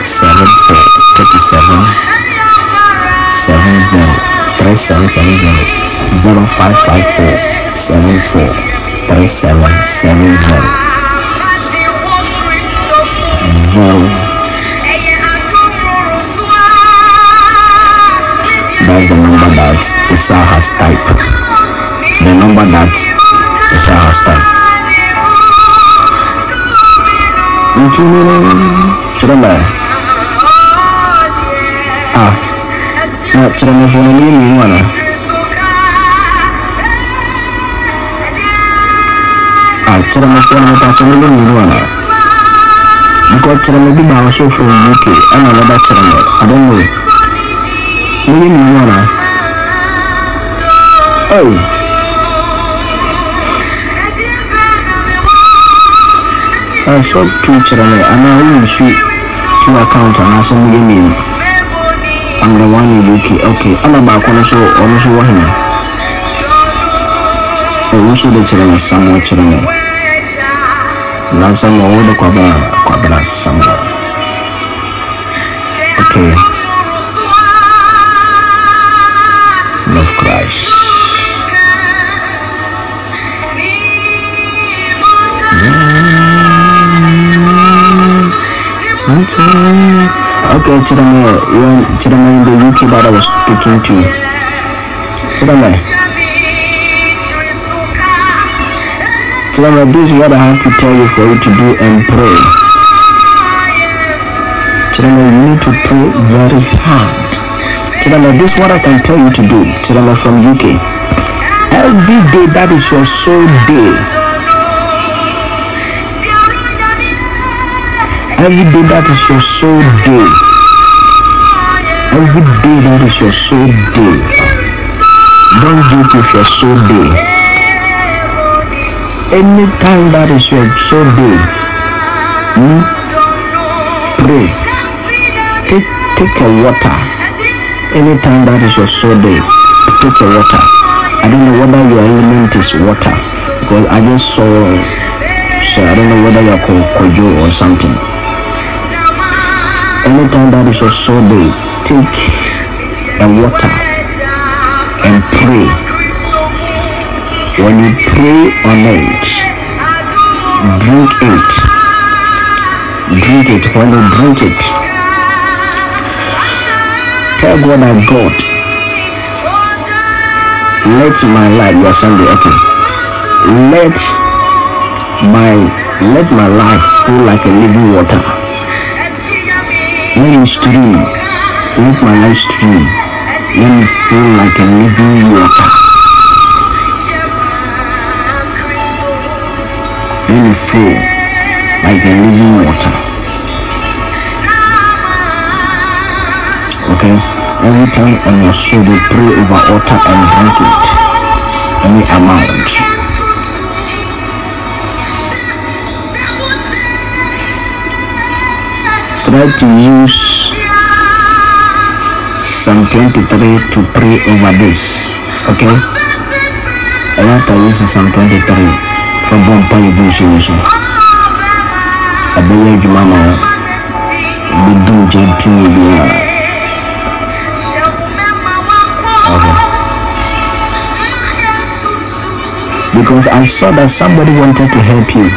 3770. 0554 74 3770. That's the number that Isa has typed. The number that Isa has typed. Chirame for me, wanna. Chirame for me, because Chirame be also from UK and another Chirame. I don't know. Me wanna. Oh. I saw 2 Chirame and I will shoot 2 accounts and I saw me. I'm the one in UK. Okay, I'm about to also one. Oh, also the children somewhere children. Now some all the quabra somewhere. Okay. Love Christ. Okay, Chidama in the UK that I was speaking to. Chidama, this is what I have to tell you for you to do and pray. Chidama, you need to pray very hard. Chidama, this is what I can tell you to do. Chidama from UK. Every day that is your soul day. Every day that is your soul day. Every day that is your soul day. Don't joke with your soul day. Anytime that is your soul day, pray. Take a water. Anytime that is your soul day, take a water. I don't know whether your element is water, because I just saw, so I don't know whether you're kojo or something. Anytime that is your soul day, take a water and pray. When you pray on it, drink it. Drink it. When you drink it, tell God that God, let my life, you are Sunday, okay. Let my life flow like a living water. Let me stream. Let my life stream. Let me flow like a living water. Let me flow like a living water. Okay? Every time on your shoulder, pray over water and drink it. Any amount. Try to use Psalm 23 to pray over this. Okay? I want to use Psalm 23 from one point of view. I believe you, Mama. We do to me. Okay. Because I saw that somebody wanted to help you.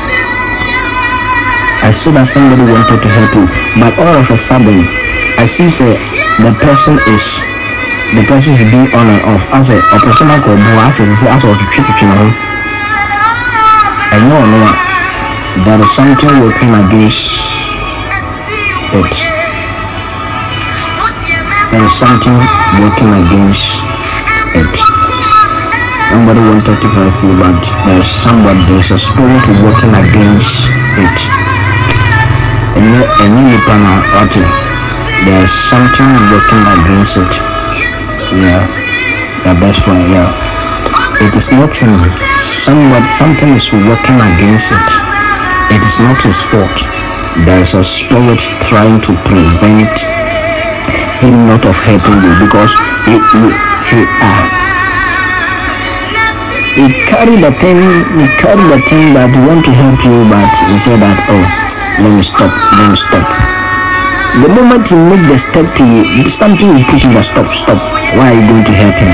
But all of a sudden, I see the person is being on and off. As a person I call boss, as a trick, I know there is something working against it. There is something working against it. Nobody wanted to help you, but there's a spirit working against it. And you there's something working against it. Yeah, your best friend, yeah. It is not him. Something is working against it. It is not his fault. There is a spirit trying to prevent him not of helping you, because he carried the thing that want to help you, but he said that, oh, let me stop. The moment you make the step to you, something will push you to stop. Why are you going to help him?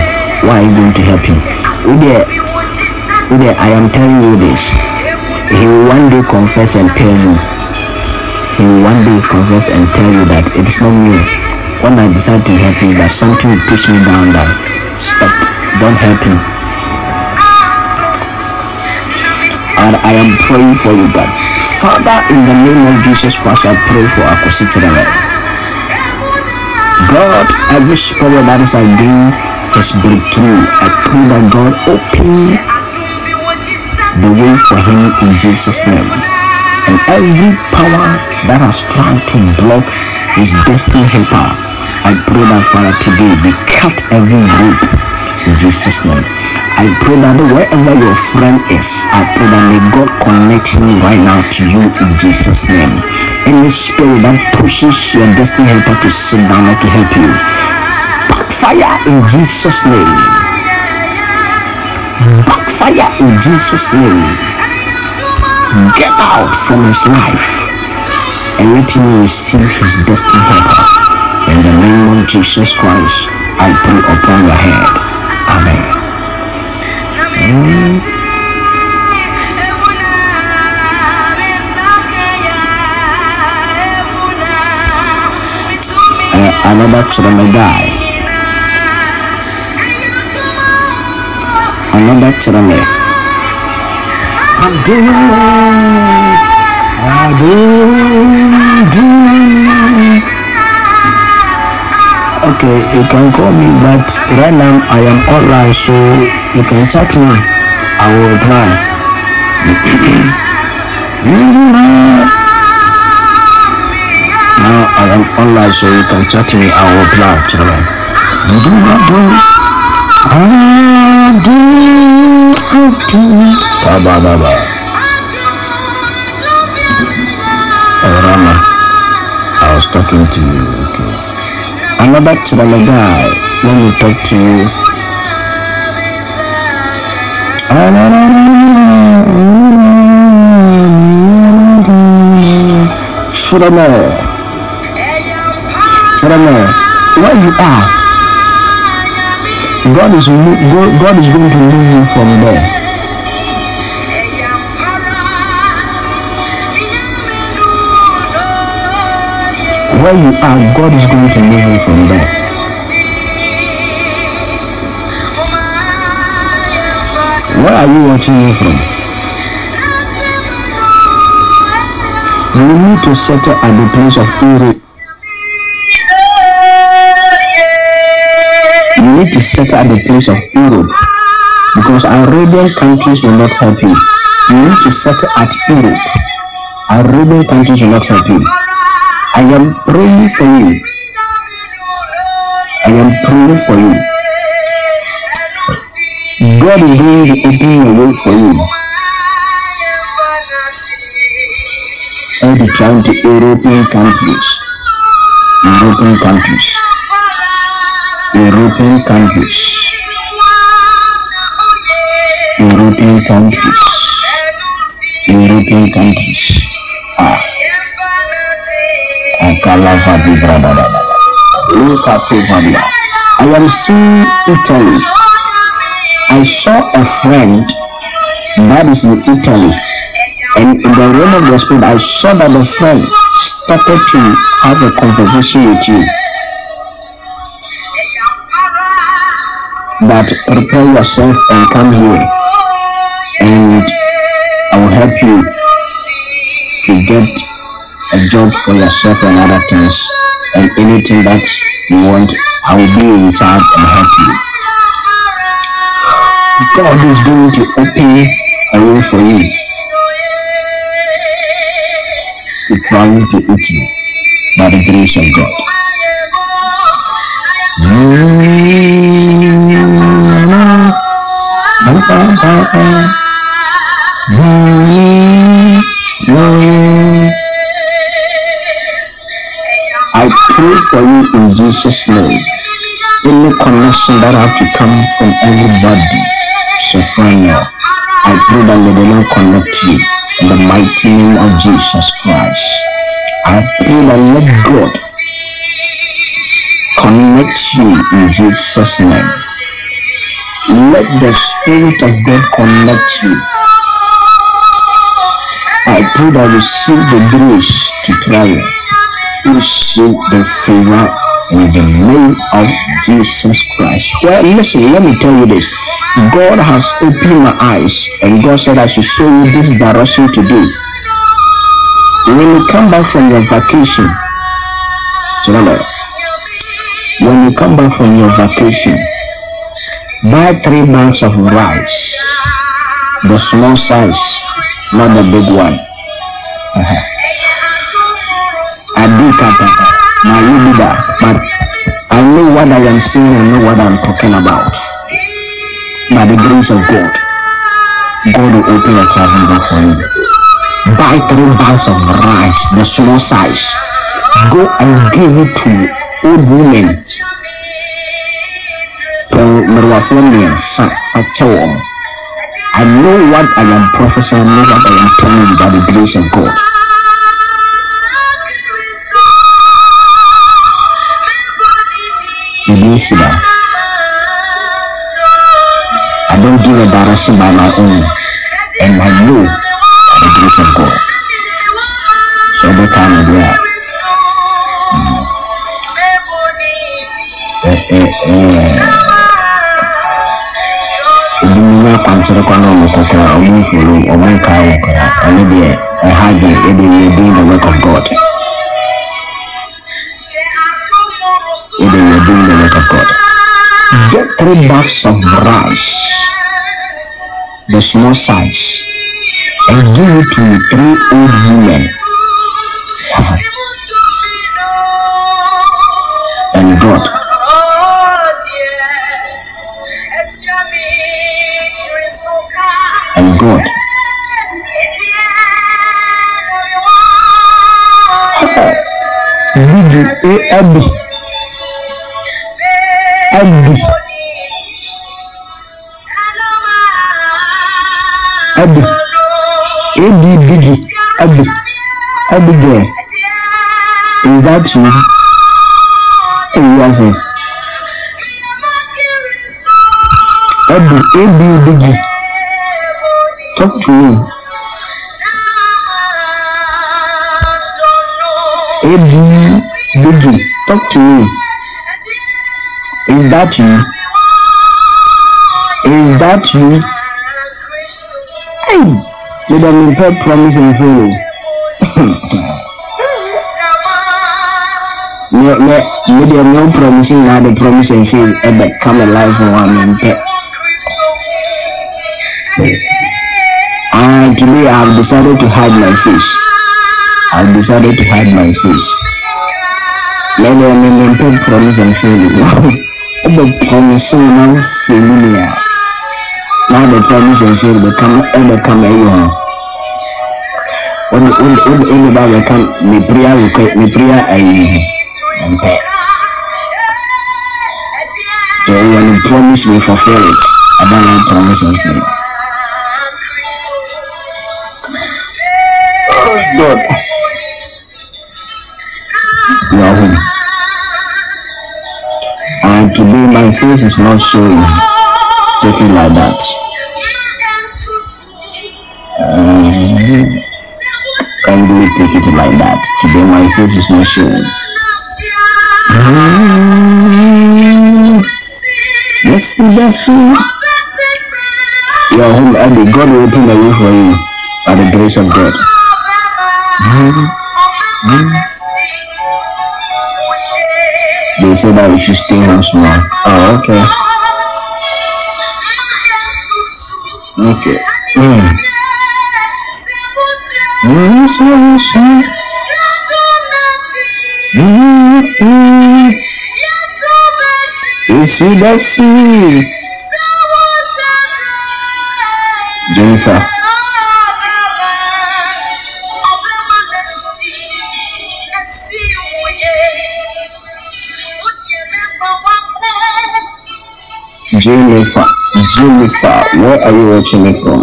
I am telling you this. He will one day confess and tell you. That it is not me. When I decide to help him, that something will push me down, that stop, don't help him. And I am praying for you, God. Father, in the name of Jesus Christ, I pray for Akositana. God, every spirit that is against his breakthrough, I pray that God open the way for him in Jesus' name. And every power that has tried to block his destiny helper, I pray that, Father, today we cut every rope in Jesus' name. I pray that wherever your friend is, I pray that may God connect him right now to you in Jesus' name. Any spirit that pushes your destiny helper to sit down or to help you, backfire in Jesus' name. Backfire in Jesus' name. Get out from his life and let him receive his destiny helper. In the name of Jesus Christ, I pray upon your head. Amen. Another Chirame guy. Another Chirame. Okay, you can call me, but right now I am online, so you can chat me. I will reply. Now I am online, so you can chat me. I will reply. Rama, I was talking to you. Okay. Another Chirame guy. Let me talk to you. Chirame, where you are, God is going to move you from there. Where you are, God is going to move you from there. Where are you watching me from? You need to settle at the place of Europe. You need to settle at the place of Europe, because Arabian countries will not help you. You need to settle at Europe. Arabian countries will not help you. I am praying for you. I am praying for you. God is going to open your way for you. I'll be trying to European countries. European countries. European countries. European countries. European countries. Look at Italy. I am seeing Italy. I saw a friend that is in Italy, and in the realm of the spirit, I saw that the friend started to have a conversation with you. That prepare yourself and come here, and I will help you to get a job for yourself and other things, and anything that you want, I will be in charge and help you. God is going to open a way for you to travel to Italy by the grace of God. I pray for you in Jesus' name. Any connection that have to come from anybody, Sophronia, I pray that may the Lord connect you in the mighty name of Jesus Christ. I pray that let God connect you in Jesus' name. Let the Spirit of God connect you. I pray that receive the grace to travel. Receive the favor in the name of Jesus Christ. Well, listen, let me tell you this. God has opened my eyes, and God said I should show you this direction to do. When you come back from your vacation, when you come back from your vacation, buy 3 bags of rice, the small size, not the big one. I do that. Now you do that, but I know what I am saying. I know what I'm talking about. By the grace of God, God will open a travel door for you. buy 3 bags of rice, the small size. Go and give it to old women. I know what I am prophesying, I know what I am telling you by the grace of God. I don't give a direction by my own, and I know by the grace of God. So the kind of you're doing the work of God. You're doing the work of God. Get 3 bags of rice, the small size, and give it to 3 old women. And God. And God. Abby. Abigail. Is that you? Yes. Abby, Biggie. Talk to me. Biggie, talk to me. Is that you? Is that you? Hey, you don't need promise and follow. Maybe I'm not promising now the promise and fail ever come alive for one man. And today I've decided to hide my face. I've decided to hide my face. Maybe I'm not promise and fail. Ever promising now failure. Now the promise and fail become a young. When the Bible come, me prayer so when you promise me fulfill it, I don't like promise and fail. Oh God, you are home. And today my face is not showing. Take it like that. Kindly take it like that. Today my face is not showing. Yes. You are home, Abby. God will open the way for you by the grace of God. They say that you should stay home small. Oh, okay. Okay. Jennifer. Jennifer, where are you watching me from?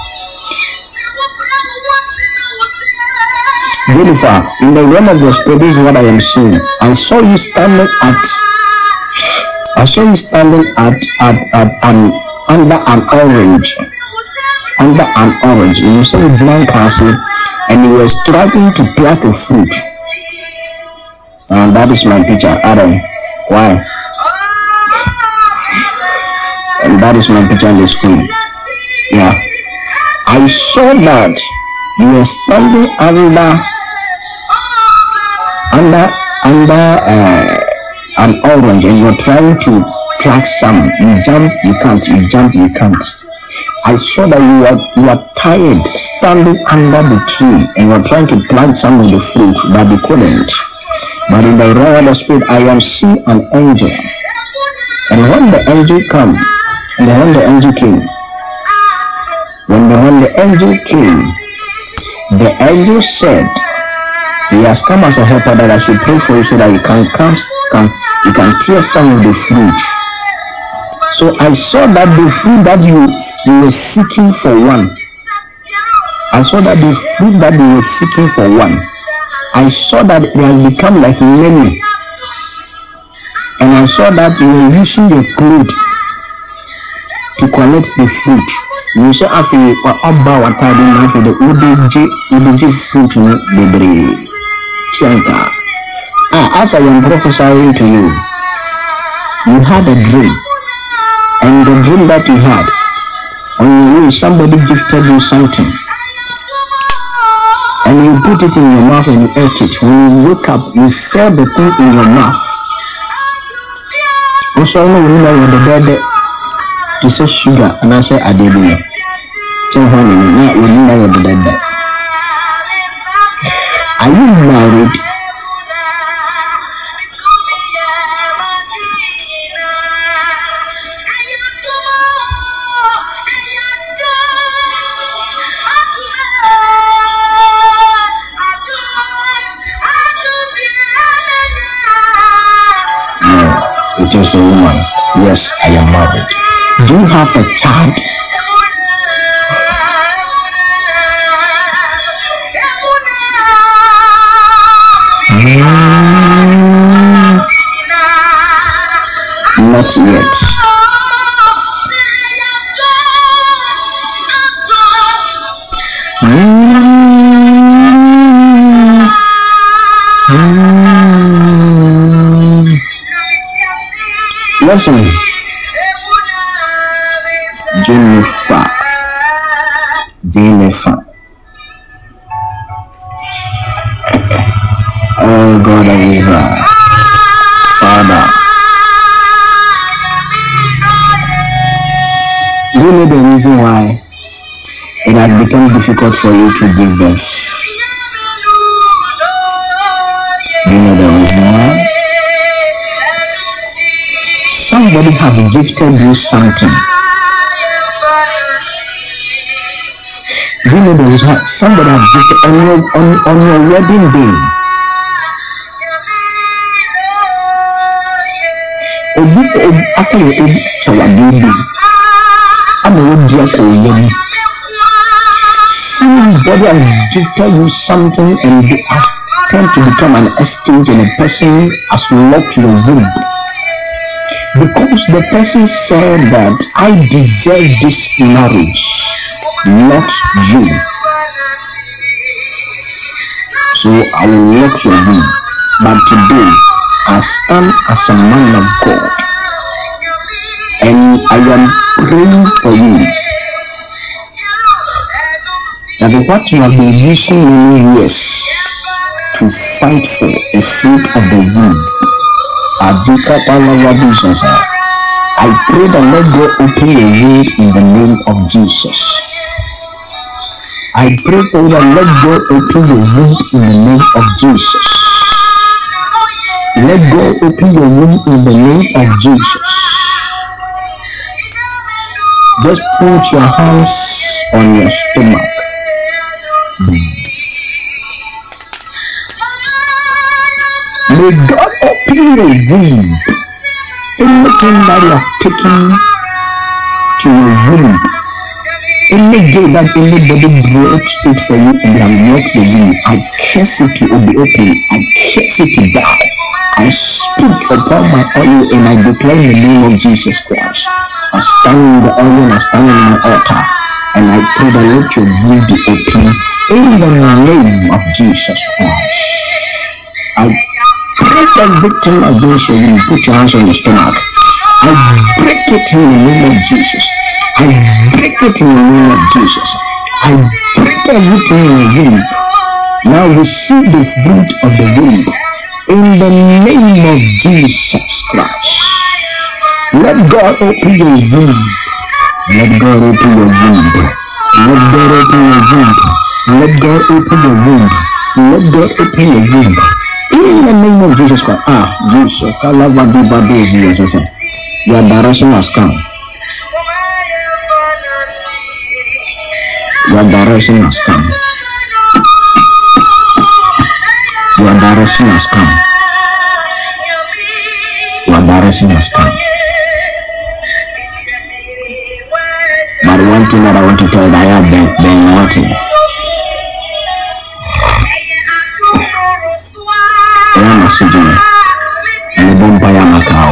Jennifer, in the realm of the spirit, this is what I am seeing. I saw you standing under an orange. Under an orange. You saw a giant castle and you were struggling to pluck a fruit. And that is my picture, Adam. Why? And that is my picture on the screen. Yeah. I saw that you were standing under an orange and you're trying to pluck some. You jump, you can't. You jump, you can't. I saw that you are tired standing under the tree and you're trying to plant some of the fruit, but you couldn't. But in the realm of the spirit, I am seeing an angel. And when the angel came, when the angel came, The angel said, he has come as a helper that I should pray for you so that you can tear some of the fruit. So I saw that the fruit that you were seeking for one. I saw that the fruit that you were seeking for one. I saw that it has become like many. And I saw that you were using your cloth to collect the fruit. You say after you are about what I did for the UDG fruit no debre. Tianka. As I am prophesying to you, you had a dream. And the dream that you had, on your way somebody gifted you something. And you put it in your mouth and you ate it. When you wake up, you feel the thing in your mouth. Also, when you know the bed to say sugar, and I say adebino. Tell honey, now you know the bed. Are you married? No, it is a woman. Yes, I am married. Do you have a child? Not yet. Listen, Jennifer. Oh God, I love her. Father, do you know the reason why it has become difficult for you to give birth? Do you know the reason why? Somebody have gifted you something. Do you know the reason why? Somebody have gifted on your wedding day. After your chawadidi, I'm a dear. Somebody has gifted you something and they ask them to become an exchange, and a person has locked your womb. Because the person said that I deserve this marriage, not you. So I will lock your womb. But today, I stand as a man of God and I am praying for you. That what you have been using many years to fight for a fruit of the womb, I pray that let God open your womb in the name of Jesus. I pray for you that let God open your womb in the name of Jesus. Let God open your womb in the name of Jesus. Just put your hands on your stomach. May God open your womb. Anything that you have taken to your womb, any day that anybody brought it for you and they have locked the womb, I curse it to be open. I curse it to die. I speak upon my oil and I declare in the name of Jesus Christ. I stand in the oil and I stand on my altar and I pray that let your womb be open in the name of Jesus Christ. I break everything against you. Put your hands on your stomach. I break it in the name of Jesus. I break it in the name of Jesus. I break everything in the womb. Now receive the fruit of the womb in the name of Jesus Christ. Let God open your womb. Let God open your womb. Let God open your womb. Let God open your womb. Let God open your womb. In the name of Jesus Christ. Jesus. Your direction has come. Your direction has come. Your direction has come. Your direction has come. But one thing that I want to tell you, I have been watching. I am a citizen. And a bumpire macau.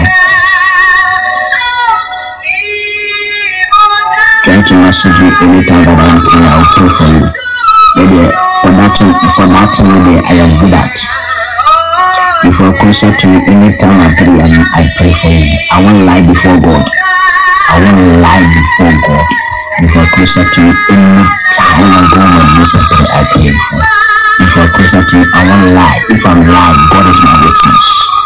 Try to message me anytime that I'm free. I'll pray for you. Maybe for that thing, maybe I am good at. If you're closer to me anytime I pray for you. I won't lie before God. I won't lie before God. If you're closer to me anytime I go on this I pray for. If you're closer to me, I won't lie. If I'm lying, God is my witness.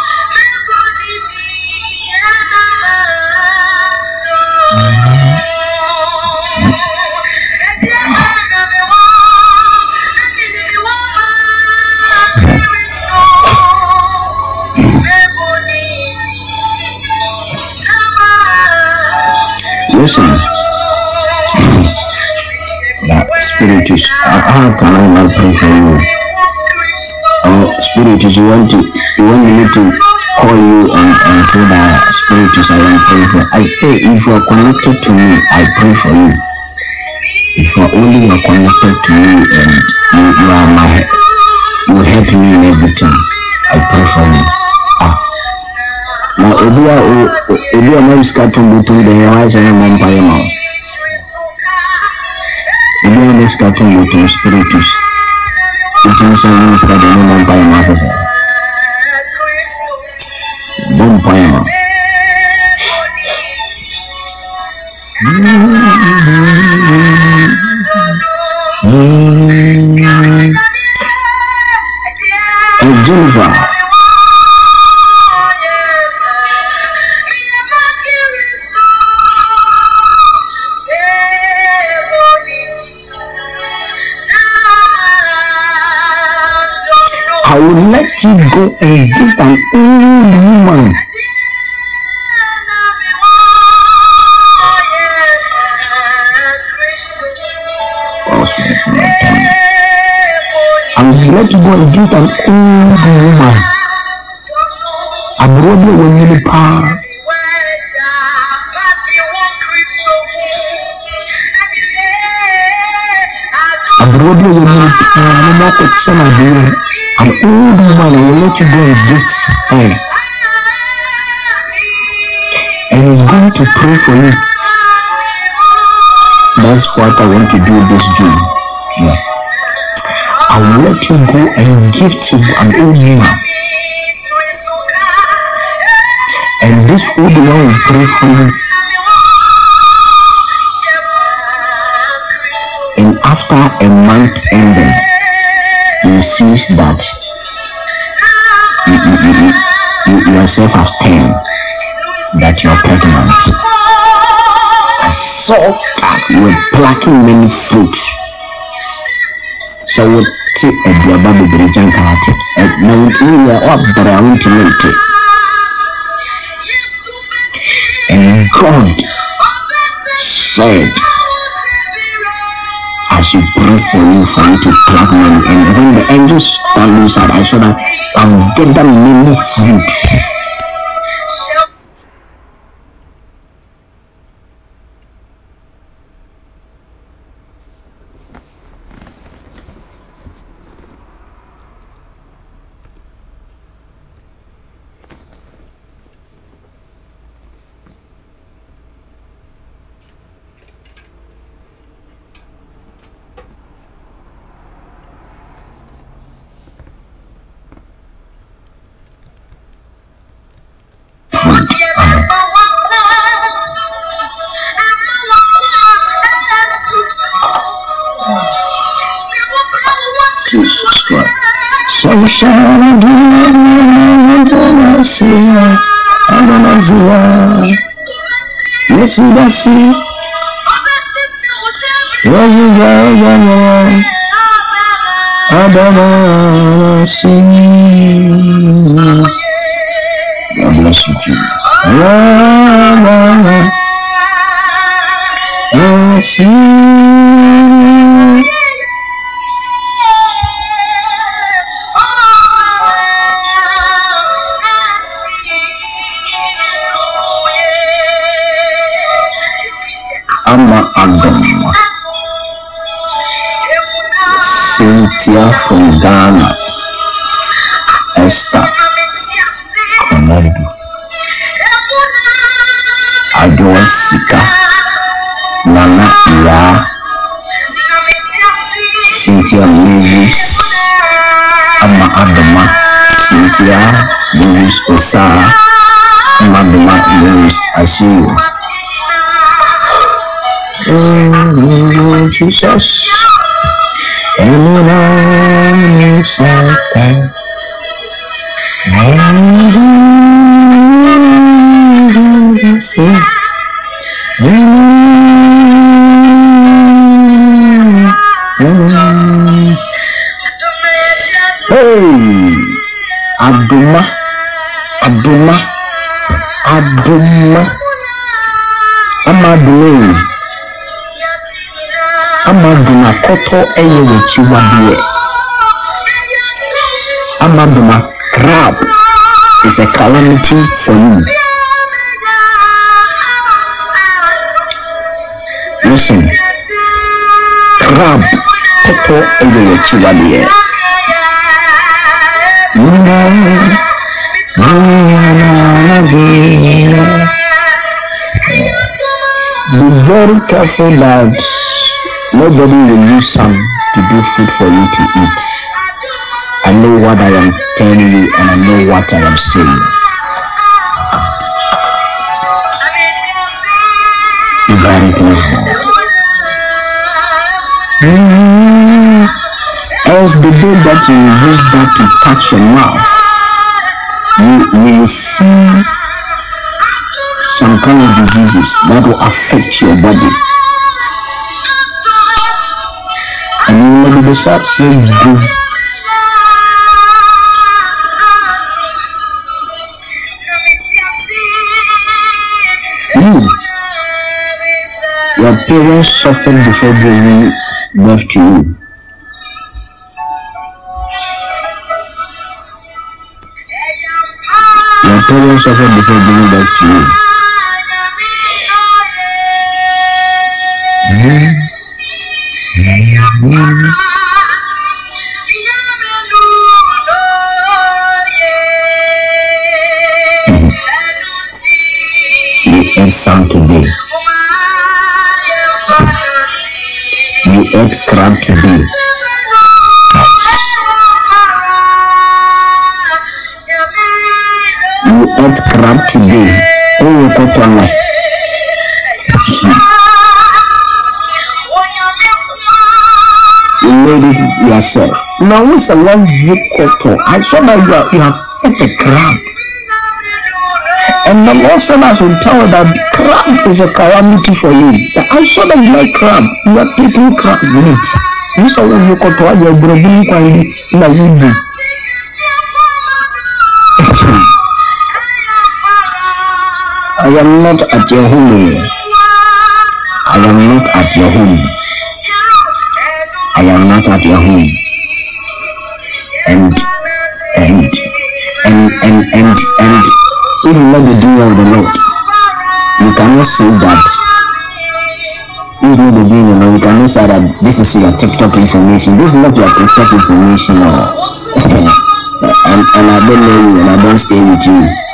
Listen, that spirit is, how can I not pray for you? Spirit is, you want me to call you and say that spirit is, I am praying for. I pray if you are connected to me, I pray for you. If you are connected to me and you are you help me in everything, I pray for you. Now, if you are not scattered to the eyes and empire now, if you are not scattered to spiritus, it is a scattered to empire masses. Bumpire. Jennifer. I will let you go and give an old woman. I will let you go and give an old woman. I'm really winning the power. I'm really winning the power. I'm not going to say my dear. An old woman will let you go and gift her. And he's going to pray for you. That's what I want to do this June. Yeah. I will let you go and gift an old woman. And this old woman will pray for you. And after a month ending, you see that you yourself have turned, that you're pregnant. I saw that you were plucking many fruits. So what take a baby bridging karate and now we are up brown to it. And God said, I should pray for you to pluck money. And when the angels stand inside, I saw that I'll get that many fruit. Jesus Christ. So shall I do, I'm gonna see, yes, that's it. Yes, God bless you, Jesus. Ama Adam, Cynthia from Ghana, Esther Konadu, Adwa Sika, Nana Ya, Cynthia Mavis, Ama Adama, Cynthia Mavis Osa, Ama Adama Mavis Asiu. Oh, Jesus. Emuna Satan. Hey, Aduma, Aduma, Aduma, Amadou, Amaduma Koto Eyewechi Wabie, Amaduma crab is a calamity for you. Listen, crab Koto Eyewechi Wabie. Be very careful that nobody will use some to do food for you to eat. I know what I am telling you and I know what I am saying. Be very careful. Else the day that you use that to touch your mouth, you will see some kind of diseases that will affect your body. And you will be sad so good. Your parents suffered before giving birth to you. Your parents suffered before giving birth to you. You ate some today. You ate crab today. You ate crab today. Oh, you got on me. You made it yourself. Now, what's a one you caught? I saw that you have ate a crab. And the Lord said I should tell that crab is a calamity for you. I saw that you like crab. You are taking crab meat. You saw when you got to your brother quality in a window. I am not at your home. I am not at your home. I am not at your home. And even not the doing of the Lord, you cannot say that. Even the doing of the Lord, you cannot say that this is your TikTok information. This is not your TikTok information, or and I don't know you and I don't stay with you.